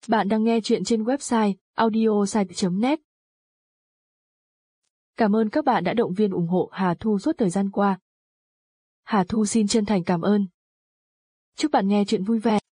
Bạn đang nghe chuyện trên website audiosite.net. Cảm ơn các bạn đã động viên ủng hộ Hà Thu suốt thời gian qua. Hà Thu xin chân thành cảm ơn. Chúc bạn nghe chuyện vui vẻ.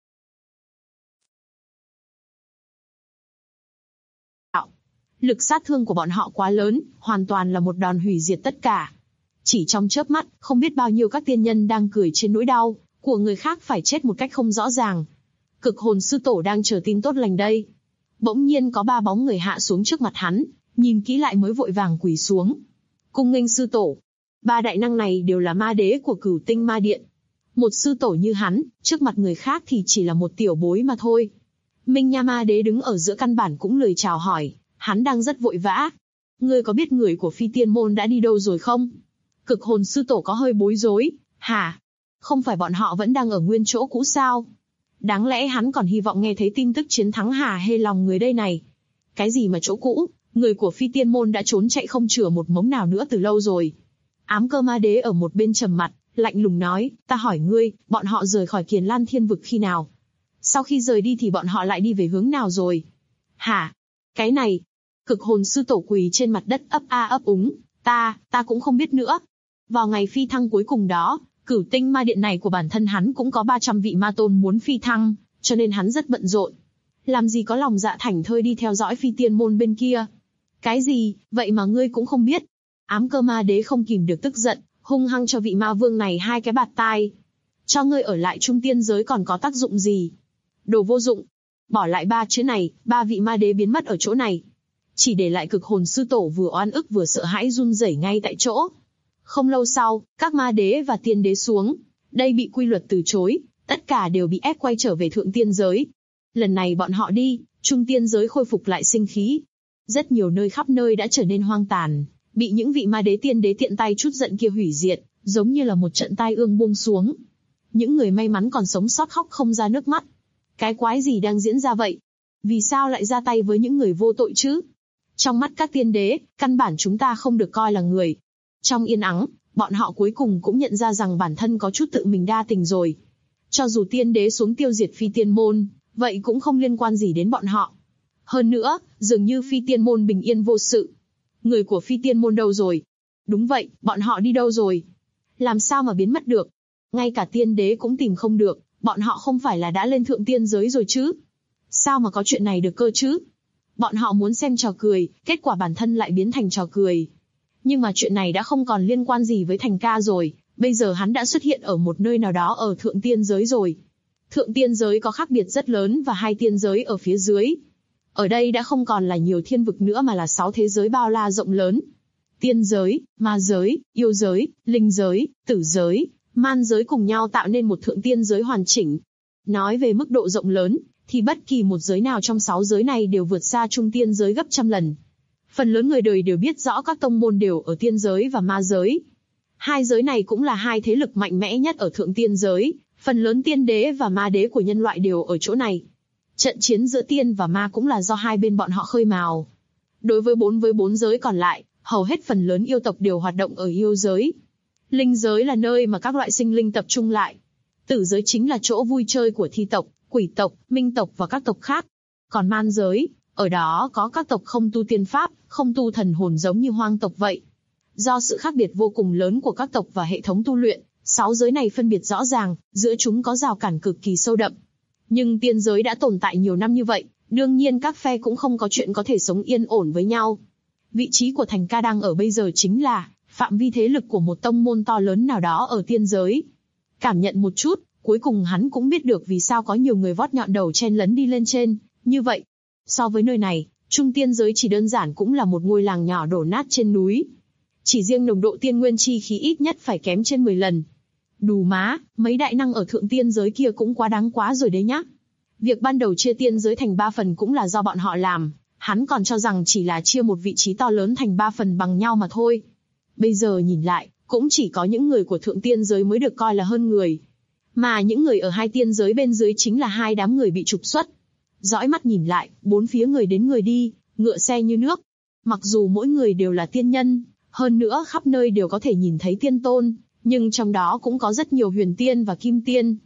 Lực sát thương của bọn họ quá lớn, hoàn toàn là một đòn hủy diệt tất cả. Chỉ trong chớp mắt, không biết bao nhiêu các tiên nhân đang cười trên nỗi đau của người khác phải chết một cách không rõ ràng. Cực hồn sư tổ đang chờ tin tốt lành đây. Bỗng nhiên có 3 bóng người hạ xuống trước mặt hắn, nhìn kỹ lại mới vội vàng quỳ xuống. Cung nghênh sư tổ. 3 đại năng này đều là ma đế của Cửu Tinh Ma Điện. Một sư tổ như hắn, trước mặt người khác thì chỉ là một tiểu bối mà thôi. Minh Nha Ma Đế đứng ở giữa căn bản cũng lười chào hỏi, hắn đang rất vội vã. Ngươi có biết người của Phi Tiên Môn đã đi đâu rồi không? Cực hồn sư tổ có hơi bối rối. Hả? Không phải bọn họ vẫn đang ở nguyên chỗ cũ sao? Đáng lẽ hắn còn hy vọng nghe thấy tin tức chiến thắng hả hê lòng người đây này. Cái gì mà chỗ cũ, người của Phi Tiên Môn đã trốn chạy không chừa một mống nào nữa từ lâu rồi. Ám Cơ Ma Đế ở một bên trầm mặt, lạnh lùng nói, ta hỏi ngươi, bọn họ rời khỏi Kiền Lan Thiên Vực khi nào? Sau khi rời đi thì bọn họ lại đi về hướng nào rồi? Hả? Cái này? Cực hồn sư tổ quỳ trên mặt đất ấp a ấp úng, ta cũng không biết nữa. Vào ngày phi thăng cuối cùng đó, Cửu Tinh Ma Điện này của bản thân hắn cũng có 300 vị ma tôn muốn phi thăng, cho nên hắn rất bận rộn. Làm gì có lòng dạ thảnh thơi đi theo dõi Phi Tiên Môn bên kia. Cái gì, vậy mà ngươi cũng không biết? Ám Cơ Ma Đế không kìm được tức giận, hung hăng cho vị ma vương này 2 cái bạt tai. Cho ngươi ở lại Trung Tiên giới còn có tác dụng gì? Đồ vô dụng. Bỏ lại 3 chữ này, 3 vị ma đế biến mất ở chỗ này. Chỉ để lại cực hồn sư tổ vừa oan ức vừa sợ hãi run rẩy ngay tại chỗ. Không lâu sau, các ma đế và tiên đế xuống. Đây bị quy luật từ chối, tất cả đều bị ép quay trở về thượng tiên giới. Lần này bọn họ đi, trung tiên giới khôi phục lại sinh khí. Rất nhiều nơi khắp nơi đã trở nên hoang tàn, bị những vị ma đế tiên đế tiện tay chút giận kia hủy diệt, giống như là một trận tai ương buông xuống. Những người may mắn còn sống sót khóc không ra nước mắt. Cái quái gì đang diễn ra vậy? Vì sao lại ra tay với những người vô tội chứ? Trong mắt các tiên đế, căn bản chúng ta không được coi là người. Trong yên ắng, bọn họ cuối cùng cũng nhận ra rằng bản thân có chút tự mình đa tình rồi. Cho dù tiên đế xuống tiêu diệt Phi Tiên Môn, vậy cũng không liên quan gì đến bọn họ. Hơn nữa, dường như Phi Tiên Môn bình yên vô sự. Người của Phi Tiên Môn đâu rồi? Đúng vậy, bọn họ đi đâu rồi? Làm sao mà biến mất được? Ngay cả tiên đế cũng tìm không được, bọn họ không phải là đã lên thượng tiên giới rồi chứ? Sao mà có chuyện này được cơ chứ? Bọn họ muốn xem trò cười, kết quả bản thân lại biến thành trò cười. Nhưng mà chuyện này đã không còn liên quan gì với Thành Ca rồi, bây giờ hắn đã xuất hiện ở một nơi nào đó ở thượng tiên giới rồi. Thượng tiên giới có khác biệt rất lớn và 2 tiên giới ở phía dưới. Ở đây đã không còn là nhiều thiên vực nữa mà là 6 thế giới bao la rộng lớn. Tiên giới, ma giới, yêu giới, linh giới, tử giới, man giới cùng nhau tạo nên một thượng tiên giới hoàn chỉnh. Nói về mức độ rộng lớn, thì bất kỳ một giới nào trong 6 giới này đều vượt xa trung tiên giới gấp trăm lần. Phần lớn người đời đều biết rõ các tông môn đều ở tiên giới và ma giới. 2 giới này cũng là 2 thế lực mạnh mẽ nhất ở thượng tiên giới, phần lớn tiên đế và ma đế của nhân loại đều ở chỗ này. Trận chiến giữa tiên và ma cũng là do 2 bên bọn họ khơi mào. Đối với 4 giới còn lại, hầu hết phần lớn yêu tộc đều hoạt động ở yêu giới. Linh giới là nơi mà các loại sinh linh tập trung lại. Tử giới chính là chỗ vui chơi của thi tộc, quỷ tộc, minh tộc và các tộc khác. Còn man giới, ở đó có các tộc không tu tiên pháp, không tu thần hồn giống như hoang tộc vậy. Do sự khác biệt vô cùng lớn của các tộc và hệ thống tu luyện, 6 giới này phân biệt rõ ràng, giữa chúng có rào cản cực kỳ sâu đậm. Nhưng tiên giới đã tồn tại nhiều năm như vậy, đương nhiên các phe cũng không có chuyện có thể sống yên ổn với nhau. Vị trí của Thành Ca đang ở bây giờ chính là phạm vi thế lực của một tông môn to lớn nào đó ở tiên giới. Cảm nhận một chút, cuối cùng hắn cũng biết được vì sao có nhiều người vót nhọn đầu chen lấn đi lên trên, như vậy. So với nơi này, trung tiên giới chỉ đơn giản cũng là một ngôi làng nhỏ đổ nát trên núi. Chỉ riêng nồng độ tiên nguyên chi khí ít nhất phải kém trên 10 lần. Đù má, mấy đại năng ở thượng tiên giới kia cũng quá đáng quá rồi đấy nhá. Việc ban đầu chia tiên giới thành 3 phần cũng là do bọn họ làm, hắn còn cho rằng chỉ là chia một vị trí to lớn thành 3 phần bằng nhau mà thôi. Bây giờ nhìn lại, cũng chỉ có những người của thượng tiên giới mới được coi là hơn người. Mà những người ở 2 tiên giới bên dưới chính là 2 đám người bị trục xuất. Dõi mắt nhìn lại, 4 phía người đến người đi, ngựa xe như nước. Mặc dù mỗi người đều là tiên nhân, hơn nữa khắp nơi đều có thể nhìn thấy tiên tôn, nhưng trong đó cũng có rất nhiều huyền tiên và kim tiên.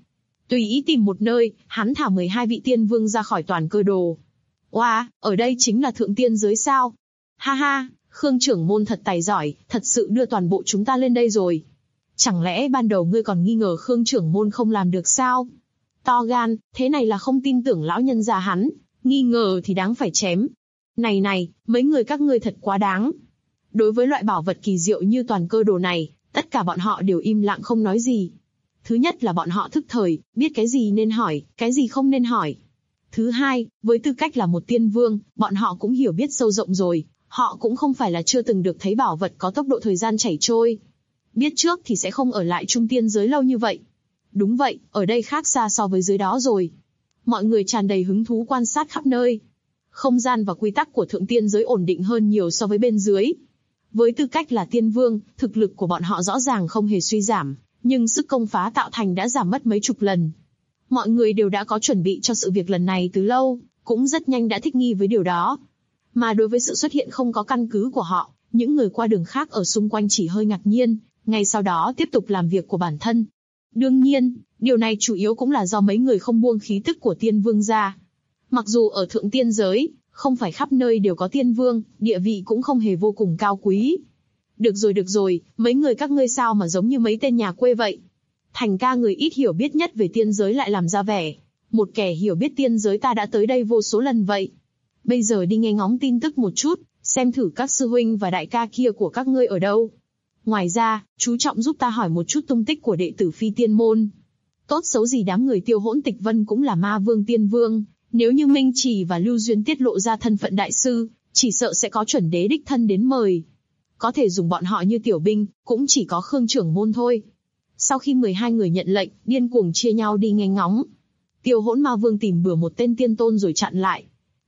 Tùy ý tìm một nơi, hắn thả 12 vị tiên vương ra khỏi toàn cơ đồ. Oa, ở đây chính là thượng tiên giới sao? Ha ha, Khương trưởng môn thật tài giỏi, thật sự đưa toàn bộ chúng ta lên đây rồi. Chẳng lẽ ban đầu ngươi còn nghi ngờ Khương trưởng môn không làm được sao? To gan, thế này là không tin tưởng lão nhân già hắn, nghi ngờ thì đáng phải chém. Này, mấy người các ngươi thật quá đáng. Đối với loại bảo vật kỳ diệu như toàn cơ đồ này, tất cả bọn họ đều im lặng không nói gì. Thứ nhất là bọn họ thức thời, biết cái gì nên hỏi, cái gì không nên hỏi. Thứ hai, với tư cách là một tiên vương, bọn họ cũng hiểu biết sâu rộng rồi, họ cũng không phải là chưa từng được thấy bảo vật có tốc độ thời gian chảy trôi. Biết trước thì sẽ không ở lại trung tiên giới lâu như vậy. Đúng vậy, ở đây khác xa so với dưới đó rồi. Mọi người tràn đầy hứng thú quan sát khắp nơi. Không gian và quy tắc của thượng tiên giới ổn định hơn nhiều so với bên dưới. Với tư cách là tiên vương, thực lực của bọn họ rõ ràng không hề suy giảm, nhưng sức công phá tạo thành đã giảm mất mấy chục lần. Mọi người đều đã có chuẩn bị cho sự việc lần này từ lâu, cũng rất nhanh đã thích nghi với điều đó. Mà đối với sự xuất hiện không có căn cứ của họ, những người qua đường khác ở xung quanh chỉ hơi ngạc nhiên, ngay sau đó tiếp tục làm việc của bản thân. Đương nhiên, điều này chủ yếu cũng là do mấy người không buông khí tức của tiên vương ra. Mặc dù ở thượng tiên giới, không phải khắp nơi đều có tiên vương, địa vị cũng không hề vô cùng cao quý. Được rồi, mấy người các ngươi sao mà giống như mấy tên nhà quê vậy? Thành ca người ít hiểu biết nhất về tiên giới lại làm ra vẻ. Một kẻ hiểu biết tiên giới ta đã tới đây vô số lần vậy. Bây giờ đi nghe ngóng tin tức một chút, xem thử các sư huynh và đại ca kia của các ngươi ở đâu. Ngoài ra, chú trọng giúp ta hỏi một chút tung tích của đệ tử phi tiên môn. Tốt xấu gì đám người Tiêu Hỗn Tịch Vân cũng là ma vương tiên vương. Nếu như Minh Trì và Lưu Duyên tiết lộ ra thân phận đại sư, chỉ sợ sẽ có chuẩn đế đích thân đến mời. Có thể dùng bọn họ như tiểu binh, cũng chỉ có Khương trưởng môn thôi. Sau khi 12 người nhận lệnh, điên cuồng chia nhau đi nghe ngóng. Tiêu Hỗn Ma Vương tìm bừa một tên tiên tôn rồi chặn lại.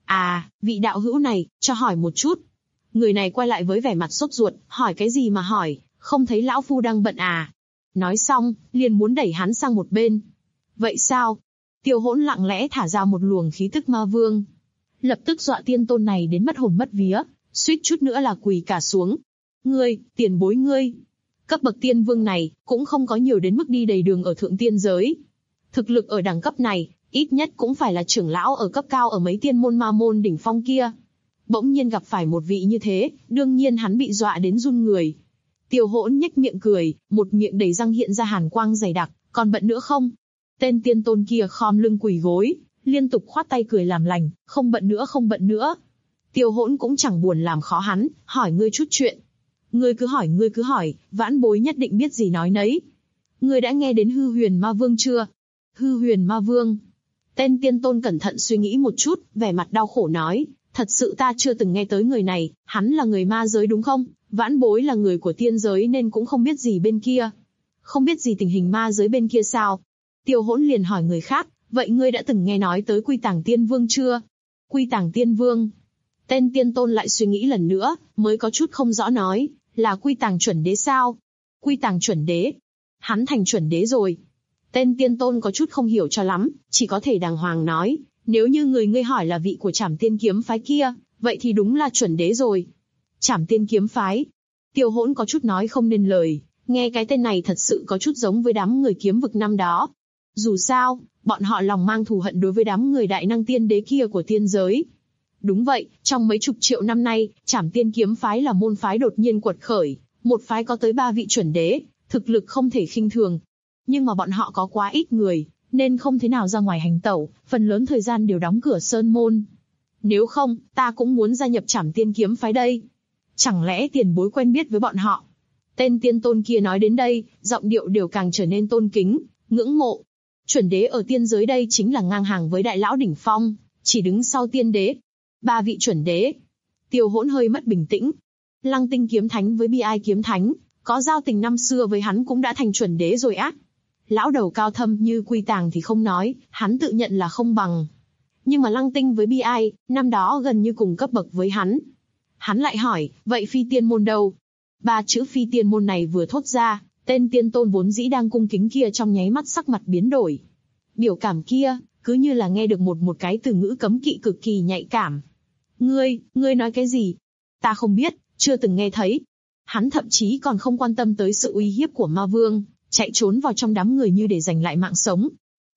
À, vị đạo hữu này, cho hỏi một chút. Người này quay lại với vẻ mặt sốt ruột, hỏi cái gì mà hỏi, không thấy lão phu đang bận à? Nói xong, liền muốn đẩy hắn sang một bên. Vậy sao? Tiêu Hỗn lặng lẽ thả ra một luồng khí tức ma vương. Lập tức dọa tiên tôn này đến mất hồn mất vía, suýt chút nữa là quỳ cả xuống. Ngươi, tiền bối ngươi. Cấp bậc tiên vương này, cũng không có nhiều đến mức đi đầy đường ở thượng tiên giới. Thực lực ở đẳng cấp này, ít nhất cũng phải là trưởng lão ở cấp cao ở mấy tiên môn ma môn đỉnh phong kia. Bỗng nhiên gặp phải một vị như thế, đương nhiên hắn bị dọa đến run người. Tiêu Hỗn nhếch miệng cười, một miệng đầy răng hiện ra hàn quang dày đặc, còn bận nữa không? Tên tiên tôn kia khom lưng quỳ gối, liên tục khoát tay cười làm lành, không bận nữa. Tiêu Hỗn cũng chẳng buồn làm khó hắn, hỏi ngươi chút chuyện. Ngươi cứ hỏi, vãn bối nhất định biết gì nói nấy. Ngươi đã nghe đến Hư Huyền Ma Vương chưa? Hư Huyền Ma Vương. Tên tiên tôn cẩn thận suy nghĩ một chút, vẻ mặt đau khổ nói, thật sự ta chưa từng nghe tới người này, hắn là người ma giới đúng không? Vãn bối là người của tiên giới nên cũng không biết gì bên kia. Không biết gì tình hình ma giới bên kia sao? Tiêu Hỗn liền hỏi người khác, vậy ngươi đã từng nghe nói tới Quy Tàng Tiên Vương chưa? Quy Tàng Tiên Vương. Tên tiên tôn lại suy nghĩ lần nữa, mới có chút không rõ nói, là Quy Tàng chuẩn đế sao? Quy Tàng chuẩn đế? Hắn thành chuẩn đế rồi. Tên tiên tôn có chút không hiểu cho lắm, chỉ có thể đàng hoàng nói, nếu như người ngươi hỏi là vị của Trảm Tiên kiếm phái kia, vậy thì đúng là chuẩn đế rồi. Trảm Tiên kiếm phái. Tiêu Hỗn có chút nói không nên lời, nghe cái tên này thật sự có chút giống với đám người kiếm vực năm đó. Dù sao, bọn họ lòng mang thù hận đối với đám người đại năng tiên đế kia của tiên giới. Đúng vậy, trong mấy chục triệu năm nay, Trảm Tiên kiếm phái là môn phái đột nhiên quật khởi, một phái có tới 3 vị chuẩn đế, thực lực không thể khinh thường. Nhưng mà bọn họ có quá ít người, nên không thế nào ra ngoài hành tẩu, phần lớn thời gian đều đóng cửa sơn môn. Nếu không, ta cũng muốn gia nhập Trảm Tiên kiếm phái đây. Chẳng lẽ tiền bối quen biết với bọn họ? Tên tiên tôn kia nói đến đây, giọng điệu đều càng trở nên tôn kính, ngưỡng mộ. Chuẩn đế ở tiên giới đây chính là ngang hàng với đại lão đỉnh phong, chỉ đứng sau tiên đế. 3 vị chuẩn đế. Tiêu Hỗn hơi mất bình tĩnh. Lăng Tinh kiếm thánh với Bi Ai kiếm thánh, có giao tình năm xưa với hắn cũng đã thành chuẩn đế rồi á. Lão đầu cao thâm như Quy Tàng thì không nói, hắn tự nhận là không bằng. Nhưng mà Lăng Tinh với Bi Ai, năm đó gần như cùng cấp bậc với hắn. Hắn lại hỏi, vậy phi tiên môn đâu? 3 chữ phi tiên môn này vừa thốt ra, tên tiên tôn vốn dĩ đang cung kính kia trong nháy mắt sắc mặt biến đổi. Biểu cảm kia, cứ như là nghe được một cái từ ngữ cấm kỵ cực kỳ nhạy cảm. Ngươi nói cái gì? Ta không biết, chưa từng nghe thấy. Hắn thậm chí còn không quan tâm tới sự uy hiếp của ma vương, chạy trốn vào trong đám người như để giành lại mạng sống.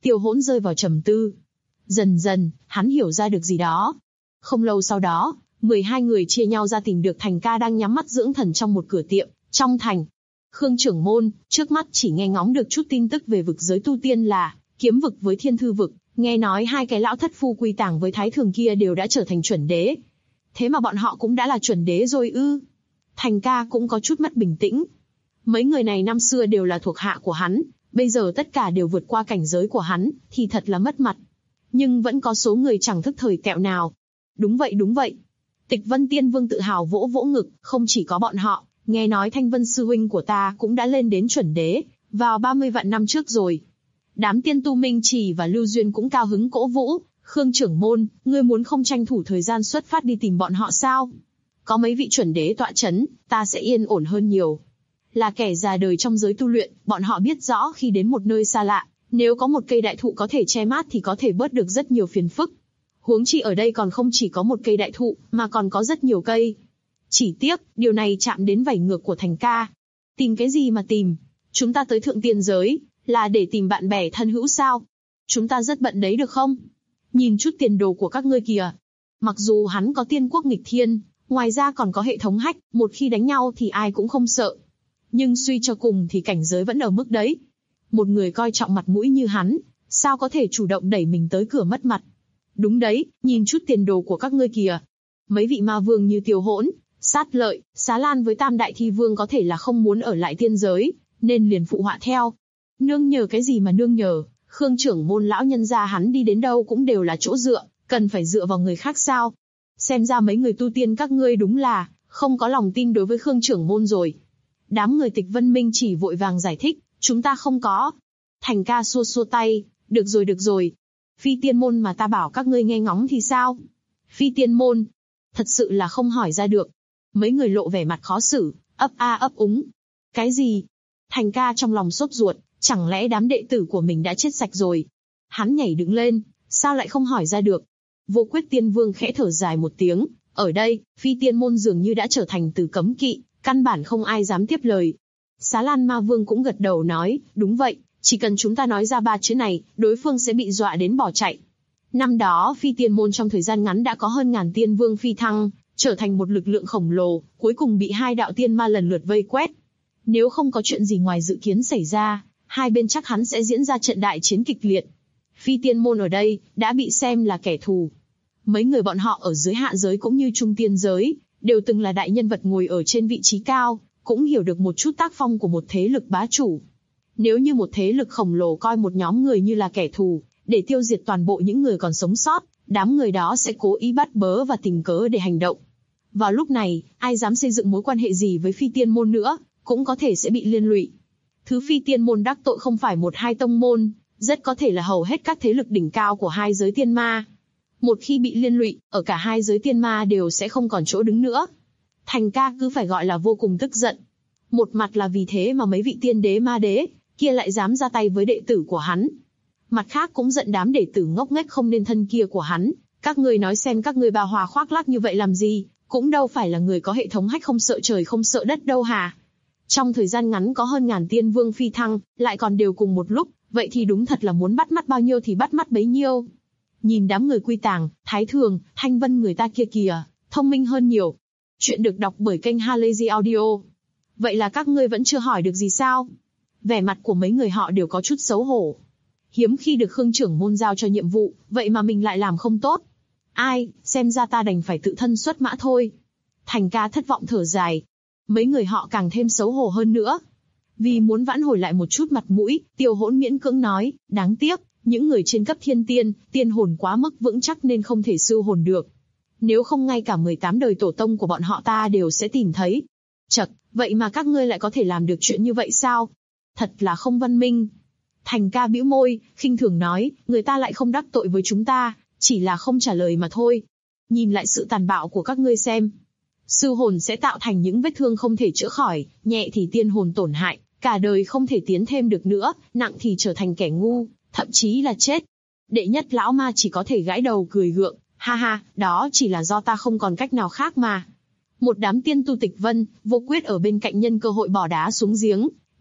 Tiêu Hỗn rơi vào trầm tư. Dần dần, hắn hiểu ra được gì đó. Không lâu sau đó, 12 người chia nhau ra tìm được Thành Ca đang nhắm mắt dưỡng thần trong một cửa tiệm, trong thành. Khương trưởng môn, trước mắt chỉ nghe ngóng được chút tin tức về vực giới tu tiên là kiếm vực với thiên thư vực, nghe nói hai cái lão thất phu quy tàng với thái thường kia đều đã trở thành chuẩn đế. Thế mà bọn họ cũng đã là chuẩn đế rồi ư? Thành Ca cũng có chút mất bình tĩnh. Mấy người này năm xưa đều là thuộc hạ của hắn, bây giờ tất cả đều vượt qua cảnh giới của hắn, thì thật là mất mặt. Nhưng vẫn có số người chẳng thức thời tẹo nào. Đúng vậy đúng vậy. Tịch Vân Tiên Vương tự hào vỗ vỗ ngực, không chỉ có bọn họ, nghe nói Thanh Vân sư huynh của ta cũng đã lên đến chuẩn đế, vào 30 vạn năm trước rồi. Đám tiên tu Minh Trì và Lưu Duyên cũng cao hứng cổ vũ, Khương trưởng môn, ngươi muốn không tranh thủ thời gian xuất phát đi tìm bọn họ sao? Có mấy vị chuẩn đế tọa chấn, ta sẽ yên ổn hơn nhiều. Là kẻ già đời trong giới tu luyện, bọn họ biết rõ khi đến một nơi xa lạ, nếu có một cây đại thụ có thể che mát thì có thể bớt được rất nhiều phiền phức. Huống chi ở đây còn không chỉ có một cây đại thụ, mà còn có rất nhiều cây. Chỉ tiếc, điều này chạm đến vảy ngược của Thành Ca. Tìm cái gì mà tìm? Chúng ta tới thượng tiên giới, là để tìm bạn bè thân hữu sao? Chúng ta rất bận đấy được không? Nhìn chút tiền đồ của các ngươi kìa. Mặc dù hắn có tiên quốc nghịch thiên, ngoài ra còn có hệ thống hack, một khi đánh nhau thì ai cũng không sợ. Nhưng suy cho cùng thì cảnh giới vẫn ở mức đấy. Một người coi trọng mặt mũi như hắn, sao có thể chủ động đẩy mình tới cửa mất mặt? Đúng đấy, nhìn chút tiền đồ của các ngươi kìa. Mấy vị ma vương như Tiêu Hỗn, Sát Lợi, Xá Lan với Tam Đại Thi Vương có thể là không muốn ở lại tiên giới, nên liền phụ họa theo. Nương nhờ cái gì mà nương nhờ, Khương trưởng môn lão nhân gia hắn đi đến đâu cũng đều là chỗ dựa, cần phải dựa vào người khác sao? Xem ra mấy người tu tiên các ngươi đúng là không có lòng tin đối với Khương trưởng môn rồi. Đám người Tịch Vân Minh chỉ vội vàng giải thích, chúng ta không có. Thành Ca xua xua tay, được rồi. Phi tiên môn mà ta bảo các ngươi nghe ngóng thì sao? Phi tiên môn, thật sự là không hỏi ra được. Mấy người lộ vẻ mặt khó xử, ấp a ấp úng. Cái gì? Thành Ca trong lòng sốt ruột, chẳng lẽ đám đệ tử của mình đã chết sạch rồi? Hắn nhảy đứng lên, sao lại không hỏi ra được? Vô Quyết Tiên Vương khẽ thở dài một tiếng, ở đây, Phi tiên môn dường như đã trở thành từ cấm kỵ, căn bản không ai dám tiếp lời. Xá Lan Ma Vương cũng gật đầu nói, đúng vậy, chỉ cần chúng ta nói ra 3 chữ này, đối phương sẽ bị dọa đến bỏ chạy. Năm đó Phi tiên môn trong thời gian ngắn đã có hơn ngàn tiên vương phi thăng, trở thành một lực lượng khổng lồ, cuối cùng bị 2 đạo tiên ma lần lượt vây quét. Nếu không có chuyện gì ngoài dự kiến xảy ra, hai bên chắc hắn sẽ diễn ra trận đại chiến kịch liệt. Phi tiên môn ở đây, đã bị xem là kẻ thù. Mấy người bọn họ ở dưới hạ giới cũng như trung tiên giới, đều từng là đại nhân vật ngồi ở trên vị trí cao, cũng hiểu được một chút tác phong của một thế lực bá chủ. Nếu như một thế lực khổng lồ coi một nhóm người như là kẻ thù, để tiêu diệt toàn bộ những người còn sống sót, đám người đó sẽ cố ý bắt bớ và tìm cớ để hành động. Vào lúc này, ai dám xây dựng mối quan hệ gì với Phi tiên môn nữa, cũng có thể sẽ bị liên lụy. Thứ Phi tiên môn đắc tội không phải 1-2 tông môn, rất có thể là hầu hết các thế lực đỉnh cao của hai giới tiên ma. Một khi bị liên lụy, ở cả hai giới tiên ma đều sẽ không còn chỗ đứng nữa. Thành Ca cứ phải gọi là vô cùng tức giận. Một mặt là vì thế mà mấy vị tiên đế ma đế kia lại dám ra tay với đệ tử của hắn. Mặt khác cũng giận đám đệ tử ngốc nghếch không nên thân kia của hắn. Các ngươi nói xem các ngươi bao hòa khoác lác như vậy làm gì, cũng đâu phải là người có hệ thống hack không sợ trời không sợ đất đâu hà. Trong thời gian ngắn có hơn ngàn tiên vương phi thăng, lại còn đều cùng một lúc, vậy thì đúng thật là muốn bắt mắt bao nhiêu thì bắt mắt bấy nhiêu. Nhìn đám người quy tàng, Thái Thường, Thanh Vân người ta kia kìa, thông minh hơn nhiều. Chuyện được đọc bởi kênh Halazy Audio. Vậy là các ngươi vẫn chưa hỏi được gì sao? Vẻ mặt của mấy người họ đều có chút xấu hổ. Hiếm khi được Khương trưởng môn giao cho nhiệm vụ, vậy mà mình lại làm không tốt. Ai, xem ra ta đành phải tự thân xuất mã thôi. Thành Ca thất vọng thở dài. Mấy người họ càng thêm xấu hổ hơn nữa. Vì muốn vãn hồi lại một chút mặt mũi, Tiêu Hỗn miễn cưỡng nói, đáng tiếc, những người trên cấp thiên tiên, tiên hồn quá mức vững chắc nên không thể siêu hồn được. Nếu không ngay cả 18 đời tổ tông của bọn họ ta đều sẽ tìm thấy. Chật, vậy mà các ngươi lại có thể làm được chuyện như vậy sao? Thật là không văn minh. Thành Ca bĩu môi, khinh thường nói, người ta lại không đắc tội với chúng ta, chỉ là không trả lời mà thôi. Nhìn lại sự tàn bạo của các ngươi xem. Sư hồn sẽ tạo thành những vết thương không thể chữa khỏi, nhẹ thì tiên hồn tổn hại, cả đời không thể tiến thêm được nữa, nặng thì trở thành kẻ ngu, thậm chí là chết. Đệ nhất lão ma chỉ có thể gãi đầu cười gượng, ha ha, đó chỉ là do ta không còn cách nào khác mà. Một đám tiên tu Tịch Vân, Vô Quyết ở bên cạnh nhân cơ hội bỏ đá xuống giếng,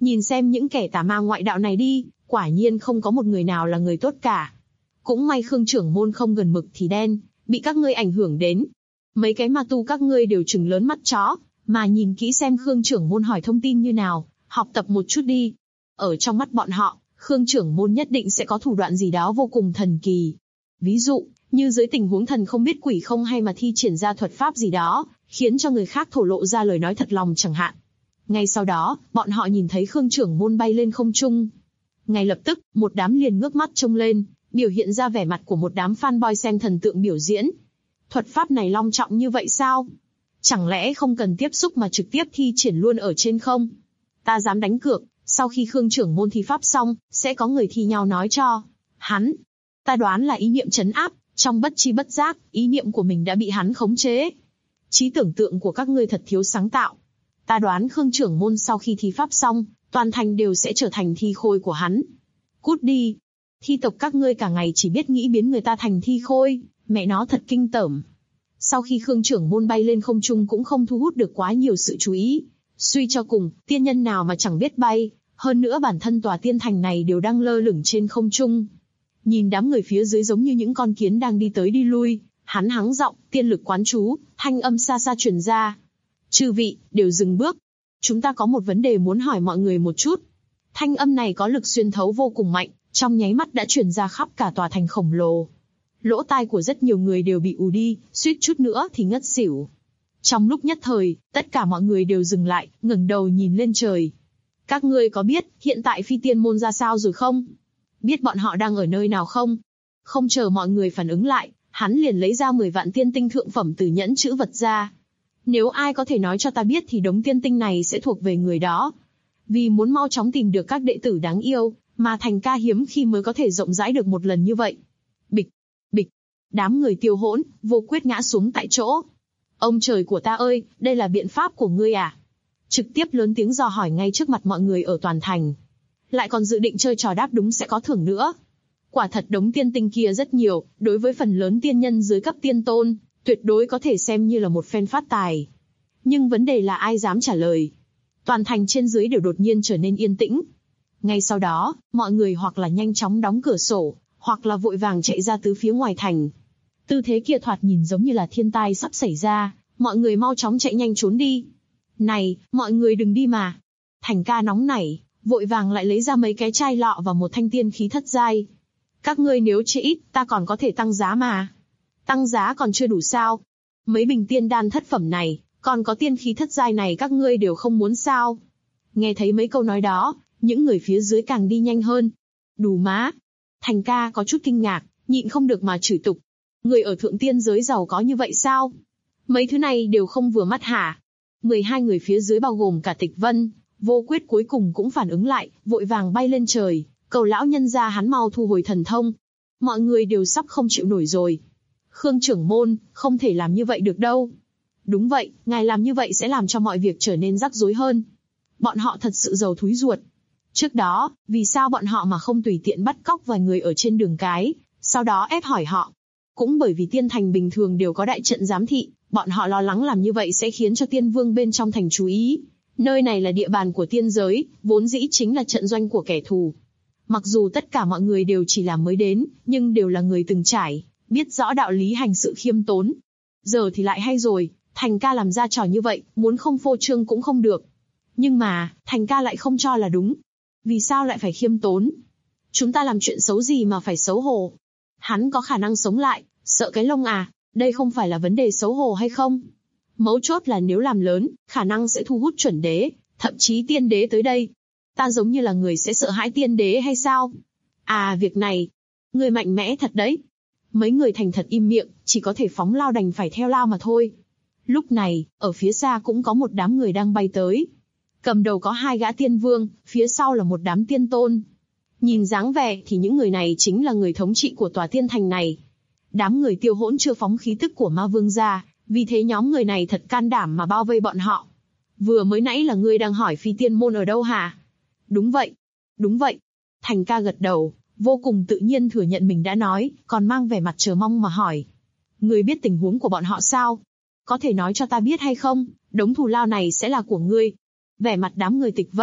Nhìn xem những kẻ tà ma ngoại đạo này đi, quả nhiên không có một người nào là người tốt cả. Cũng may Khương trưởng môn không gần mực thì đen, bị các ngươi ảnh hưởng đến. Mấy cái ma tu các ngươi đều trừng lớn mắt chó, mà nhìn kỹ xem Khương trưởng môn hỏi thông tin như nào, học tập một chút đi. Ở trong mắt bọn họ, Khương trưởng môn nhất định sẽ có thủ đoạn gì đó vô cùng thần kỳ. Ví dụ, như dưới tình huống thần không biết quỷ không hay mà thi triển ra thuật pháp gì đó, khiến cho người khác thổ lộ ra lời nói thật lòng chẳng hạn. Ngay sau đó, bọn họ nhìn thấy Khương trưởng môn bay lên không trung. Ngay lập tức, một đám liền ngước mắt trông lên, biểu hiện ra vẻ mặt của một đám fanboy xem thần tượng biểu diễn. Thuật pháp này long trọng như vậy sao? Chẳng lẽ không cần tiếp xúc mà trực tiếp thi triển luôn ở trên không? Ta dám đánh cược, sau khi Khương trưởng môn thi pháp xong, sẽ có người thi nhau nói cho hắn. Ta đoán là ý niệm trấn áp, trong bất chi bất giác, ý niệm của mình đã bị hắn khống chế. Trí tưởng tượng của các ngươi thật thiếu sáng tạo. Ta đoán Khương trưởng môn sau khi thi pháp xong, toàn thành đều sẽ trở thành thi khôi của hắn. Cút đi. Thi tộc các ngươi cả ngày chỉ biết nghĩ biến người ta thành thi khôi, mẹ nó thật kinh tởm. Sau khi Khương trưởng môn bay lên không trung cũng không thu hút được quá nhiều sự chú ý. Suy cho cùng, tiên nhân nào mà chẳng biết bay, hơn nữa bản thân tòa tiên thành này đều đang lơ lửng trên không trung. Nhìn đám người phía dưới giống như những con kiến đang đi tới đi lui, hắn hắng giọng, tiên lực quán chú, thanh âm xa xa truyền ra. Chư vị, đều dừng bước. Chúng ta có một vấn đề muốn hỏi mọi người một chút. Thanh âm này có lực xuyên thấu vô cùng mạnh, trong nháy mắt đã truyền ra khắp cả tòa thành khổng lồ. Lỗ tai của rất nhiều người đều bị ù đi, suýt chút nữa thì ngất xỉu. Trong lúc nhất thời, tất cả mọi người đều dừng lại, ngẩng đầu nhìn lên trời. Các ngươi có biết hiện tại phi tiên môn ra sao rồi không? Biết bọn họ đang ở nơi nào không? Không chờ mọi người phản ứng lại, hắn liền lấy ra 10 vạn tiên tinh thượng phẩm từ nhẫn chữ vật ra. Nếu ai có thể nói cho ta biết thì đống tiên tinh này sẽ thuộc về người đó. Vì muốn mau chóng tìm được các đệ tử đáng yêu, mà Thành ca hiếm khi mới có thể rộng rãi được một lần như vậy. Bịch, bịch, đám người tiêu hỗn, vô quyết ngã xuống tại chỗ. Ông trời của ta ơi, đây là biện pháp của ngươi à? Trực tiếp lớn tiếng dò hỏi ngay trước mặt mọi người ở toàn thành. Lại còn dự định chơi trò đáp đúng sẽ có thưởng nữa. Quả thật đống tiên tinh kia rất nhiều, đối với phần lớn tiên nhân dưới cấp tiên tôn, tuyệt đối có thể xem như là một phen phát tài. Nhưng vấn đề là ai dám trả lời. Toàn thành trên dưới đều đột nhiên trở nên yên tĩnh. Ngay sau đó, mọi người hoặc là nhanh chóng đóng cửa sổ, hoặc là vội vàng chạy ra từ phía ngoài thành. Tư thế kia thoạt nhìn giống như là thiên tai sắp xảy ra, mọi người mau chóng chạy nhanh trốn đi. Này, mọi người đừng đi mà. Thành ca nóng nảy, vội vàng lại lấy ra mấy cái chai lọ và một thanh tiên khí thất giai. Các ngươi nếu chê ít, ta còn có thể tăng giá mà. Tăng giá còn chưa đủ sao? Mấy bình tiên đan thất phẩm này, còn có tiên khí thất giai này các ngươi đều không muốn sao? Nghe thấy mấy câu nói đó, những người phía dưới càng đi nhanh hơn. Đủ má. Thành ca có chút kinh ngạc, nhịn không được mà chửi tục. Người ở thượng tiên giới giàu có như vậy sao? Mấy thứ này đều không vừa mắt hả? 12 người phía dưới bao gồm cả Tịch Vân, Vô Quyết cuối cùng cũng phản ứng lại, vội vàng bay lên trời, cầu lão nhân gia hắn mau thu hồi thần thông. Mọi người đều sắp không chịu nổi rồi. Khương trưởng môn, không thể làm như vậy được đâu. Đúng vậy, ngài làm như vậy sẽ làm cho mọi việc trở nên rắc rối hơn. Bọn họ thật sự giàu thúi ruột. Trước đó, vì sao bọn họ mà không tùy tiện bắt cóc vài người ở trên đường cái, sau đó ép hỏi họ? Cũng bởi vì tiên thành bình thường đều có đại trận giám thị, bọn họ lo lắng làm như vậy sẽ khiến cho tiên vương bên trong thành chú ý. Nơi này là địa bàn của tiên giới, vốn dĩ chính là trận doanh của kẻ thù. Mặc dù tất cả mọi người đều chỉ là mới đến, nhưng đều là người từng trải, biết rõ đạo lý hành sự khiêm tốn. Giờ thì lại hay rồi, Thành ca làm ra trò như vậy, muốn không phô trương cũng không được. Nhưng mà, Thành ca lại không cho là đúng. Vì sao lại phải khiêm tốn? Chúng ta làm chuyện xấu gì mà phải xấu hổ? Hắn có khả năng sống lại, sợ cái lông à? Đây không phải là vấn đề xấu hổ hay không? Mấu chốt là nếu làm lớn, khả năng sẽ thu hút chuẩn đế, thậm chí tiên đế tới đây. Ta giống như là người sẽ sợ hãi tiên đế hay sao? À việc này, người mạnh mẽ thật đấy. Mấy người thành thật im miệng, chỉ có thể phóng lao đành phải theo lao mà thôi. Lúc này, ở phía xa cũng có một đám người đang bay tới. Cầm đầu có 2 gã tiên vương, phía sau là một đám tiên tôn. Nhìn dáng vẻ thì những người này chính là người thống trị của tòa tiên thành này. Đám người tiêu hỗn chưa phóng khí tức của ma vương ra, vì thế nhóm người này thật can đảm mà bao vây bọn họ. Vừa mới nãy là ngươi đang hỏi phi tiên môn ở đâu hả? Đúng vậy. Đúng vậy. Thành ca gật đầu, vô cùng tự nhiên thừa nhận mình đã nói, còn mang vẻ mặt chờ mong mà hỏi. Ngươi biết tình huống của bọn họ sao? Có thể nói cho ta biết hay không? Đống thù lao này sẽ là của ngươi. Vẻ mặt đám người Tịch Vân,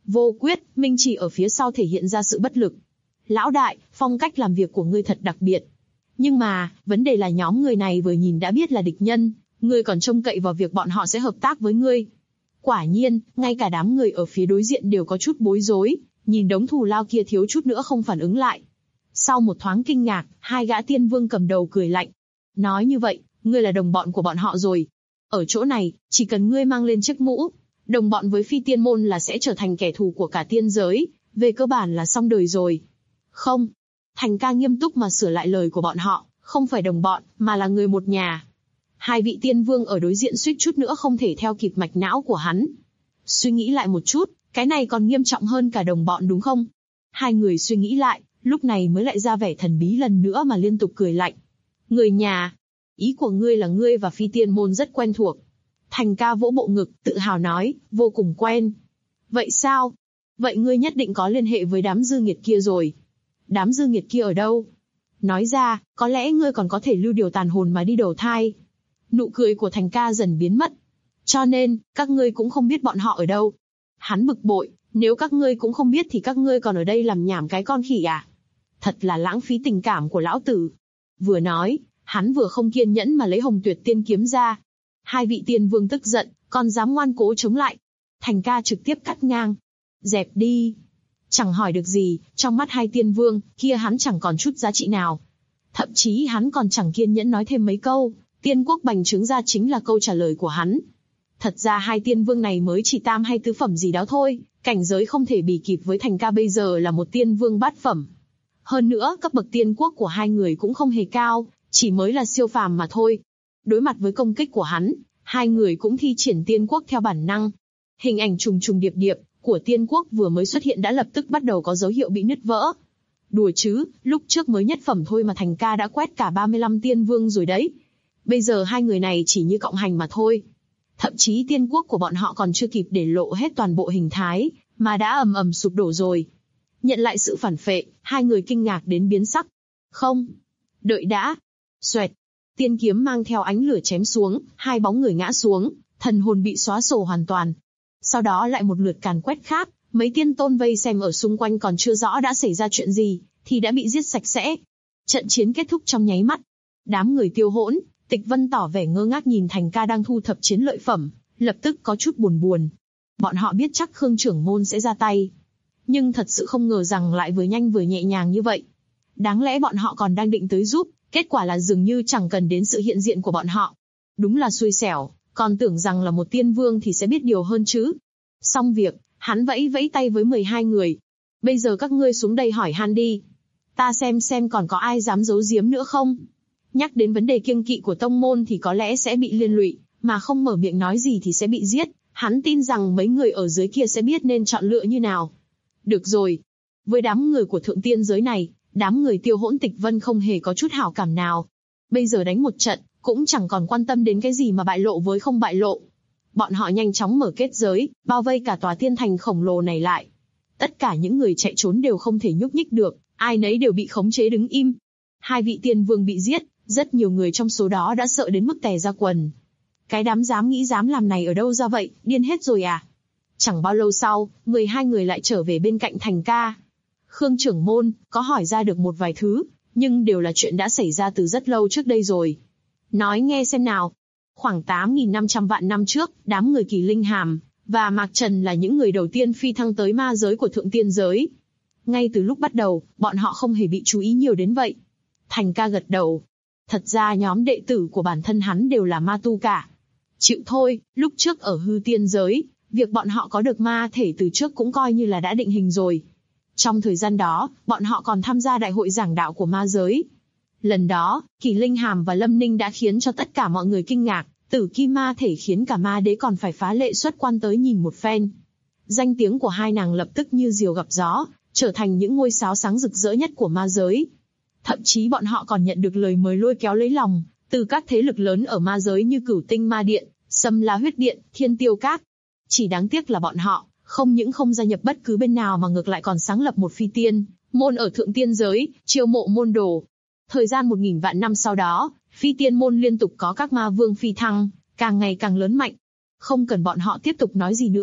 Vô Quyết, Minh Chỉ ở phía sau thể hiện ra sự bất lực. Lão đại, phong cách làm việc của ngươi thật đặc biệt. Nhưng mà, vấn đề là nhóm người này vừa nhìn đã biết là địch nhân, ngươi còn trông cậy vào việc bọn họ sẽ hợp tác với ngươi. Quả nhiên, ngay cả đám người ở phía đối diện đều có chút bối rối, nhìn đống thù lao kia thiếu chút nữa không phản ứng lại. Sau một thoáng kinh ngạc, hai gã tiên vương cầm đầu cười lạnh. Nói như vậy, ngươi là đồng bọn của bọn họ rồi. Ở chỗ này, chỉ cần ngươi mang lên chiếc mũ, đồng bọn với phi tiên môn là sẽ trở thành kẻ thù của cả tiên giới, về cơ bản là xong đời rồi. Không. Thành ca nghiêm túc mà sửa lại lời của bọn họ, không phải đồng bọn, mà là người một nhà. Hai vị tiên vương ở đối diện suýt chút nữa không thể theo kịp mạch não của hắn. Suy nghĩ lại một chút, cái này còn nghiêm trọng hơn cả đồng bọn đúng không? Hai người suy nghĩ lại, lúc này mới lại ra vẻ thần bí lần nữa mà liên tục cười lạnh. Người nhà, ý của ngươi là ngươi và phi tiên môn rất quen thuộc. Thành ca vỗ bộ ngực, tự hào nói, vô cùng quen. Vậy sao? Vậy ngươi nhất định có liên hệ với đám dư nghiệt kia rồi. Đám dư nghiệt kia ở đâu? Nói ra, có lẽ ngươi còn có thể lưu điều tàn hồn mà đi đầu thai. Nụ cười của Thành ca dần biến mất. Cho nên, các ngươi cũng không biết bọn họ ở đâu. Hắn bực bội, nếu các ngươi cũng không biết thì các ngươi còn ở đây làm nhảm cái con khỉ à? Thật là lãng phí tình cảm của lão tử. Vừa nói, hắn vừa không kiên nhẫn mà lấy Hồng Tuyệt Tiên kiếm ra. Hai vị tiên vương tức giận, còn dám ngoan cố chống lại. Thành ca trực tiếp cắt ngang. Dẹp đi. Chẳng hỏi được gì, trong mắt hai tiên vương, kia hắn chẳng còn chút giá trị nào. Thậm chí hắn còn chẳng kiên nhẫn nói thêm mấy câu, tiên quốc bành trướng ra chính là câu trả lời của hắn. Thật ra hai tiên vương này mới chỉ tam hay tứ phẩm gì đó thôi, cảnh giới không thể bì kịp với Thành ca bây giờ là một tiên vương bát phẩm. Hơn nữa, cấp bậc tiên quốc của hai người cũng không hề cao, chỉ mới là siêu phàm mà thôi. Đối mặt với công kích của hắn, hai người cũng thi triển tiên quốc theo bản năng. Hình ảnh trùng trùng điệp điệp của tiên quốc vừa mới xuất hiện đã lập tức bắt đầu có dấu hiệu bị nứt vỡ. Đùa chứ, lúc trước mới nhất phẩm thôi mà Thành ca đã quét cả 35 tiên vương rồi đấy. Bây giờ hai người này chỉ như cộng hành mà thôi. Thậm chí tiên quốc của bọn họ còn chưa kịp để lộ hết toàn bộ hình thái, mà đã ầm ầm sụp đổ rồi. Nhận lại sự phản phệ, hai người kinh ngạc đến biến sắc. Không. Đợi đã. Xoẹt. Tiên kiếm mang theo ánh lửa chém xuống, hai bóng người ngã xuống, thần hồn bị xóa sổ hoàn toàn. Sau đó lại một lượt càn quét khác, mấy tiên tôn vây xem ở xung quanh còn chưa rõ đã xảy ra chuyện gì, thì đã bị giết sạch sẽ. Trận chiến kết thúc trong nháy mắt. Đám người Tiêu Hỗn, Tịch Vân tỏ vẻ ngơ ngác nhìn Thành ca đang thu thập chiến lợi phẩm, lập tức có chút buồn. Bọn họ biết chắc Khương trưởng môn sẽ ra tay, nhưng thật sự không ngờ rằng lại vừa nhanh vừa nhẹ nhàng như vậy. Đáng lẽ bọn họ còn đang định tới giúp, kết quả là dường như chẳng cần đến sự hiện diện của bọn họ. Đúng là xui xẻo, còn tưởng rằng là một tiên vương thì sẽ biết điều hơn chứ. Xong việc, hắn vẫy vẫy tay với 12 người. Bây giờ các ngươi xuống đây hỏi han đi. Ta xem còn có ai dám giấu giếm nữa không. Nhắc đến vấn đề kiêng kỵ của tông môn thì có lẽ sẽ bị liên lụy, mà không mở miệng nói gì thì sẽ bị giết. Hắn tin rằng mấy người ở dưới kia sẽ biết nên chọn lựa như nào. Được rồi. Với đám người của thượng tiên giới này, đám người Tiêu Hỗn Tịch Vân không hề có chút hảo cảm nào. Bây giờ đánh một trận, cũng chẳng còn quan tâm đến cái gì mà bại lộ với không bại lộ. Bọn họ nhanh chóng mở kết giới, bao vây cả tòa tiên thành khổng lồ này lại. Tất cả những người chạy trốn đều không thể nhúc nhích được, ai nấy đều bị khống chế đứng im. Hai vị tiên vương bị giết, rất nhiều người trong số đó đã sợ đến mức tè ra quần. Cái đám dám nghĩ dám làm này ở đâu ra vậy, điên hết rồi à? Chẳng bao lâu sau, 12 người lại trở về bên cạnh Thành ca. Khương trưởng môn, có hỏi ra được một vài thứ, nhưng đều là chuyện đã xảy ra từ rất lâu trước đây rồi. Nói nghe xem nào. Khoảng 8.500 vạn năm trước, đám người Kỳ Linh Hàm và Mạc Trần là những người đầu tiên phi thăng tới ma giới của thượng tiên giới. Ngay từ lúc bắt đầu, bọn họ không hề bị chú ý nhiều đến vậy. Thành ca gật đầu. Thật ra nhóm đệ tử của bản thân hắn đều là ma tu cả. Chịu thôi, lúc trước ở hư tiên giới, việc bọn họ có được ma thể từ trước cũng coi như là đã định hình rồi. Trong thời gian đó, bọn họ còn tham gia đại hội giảng đạo của ma giới. Lần đó, Kỳ Linh Hàm và Lâm Ninh đã khiến cho tất cả mọi người kinh ngạc, tử kim ma thể khiến cả ma đế còn phải phá lệ xuất quan tới nhìn một phen. Danh tiếng của hai nàng lập tức như diều gặp gió, trở thành những ngôi sao sáng rực rỡ nhất của ma giới. Thậm chí bọn họ còn nhận được lời mời lôi kéo lấy lòng, từ các thế lực lớn ở ma giới như Cửu Tinh Ma Điện, Sâm La Huyết Điện, Thiên Tiêu Các. Chỉ đáng tiếc là bọn họ, không những không gia nhập bất cứ bên nào mà ngược lại còn sáng lập một phi tiên môn ở thượng tiên giới, chiêu mộ môn đồ. Thời gian 1000 vạn năm sau đó, phi tiên môn liên tục có các ma vương phi thăng, càng ngày càng lớn mạnh. Không cần bọn họ tiếp tục nói gì nữa,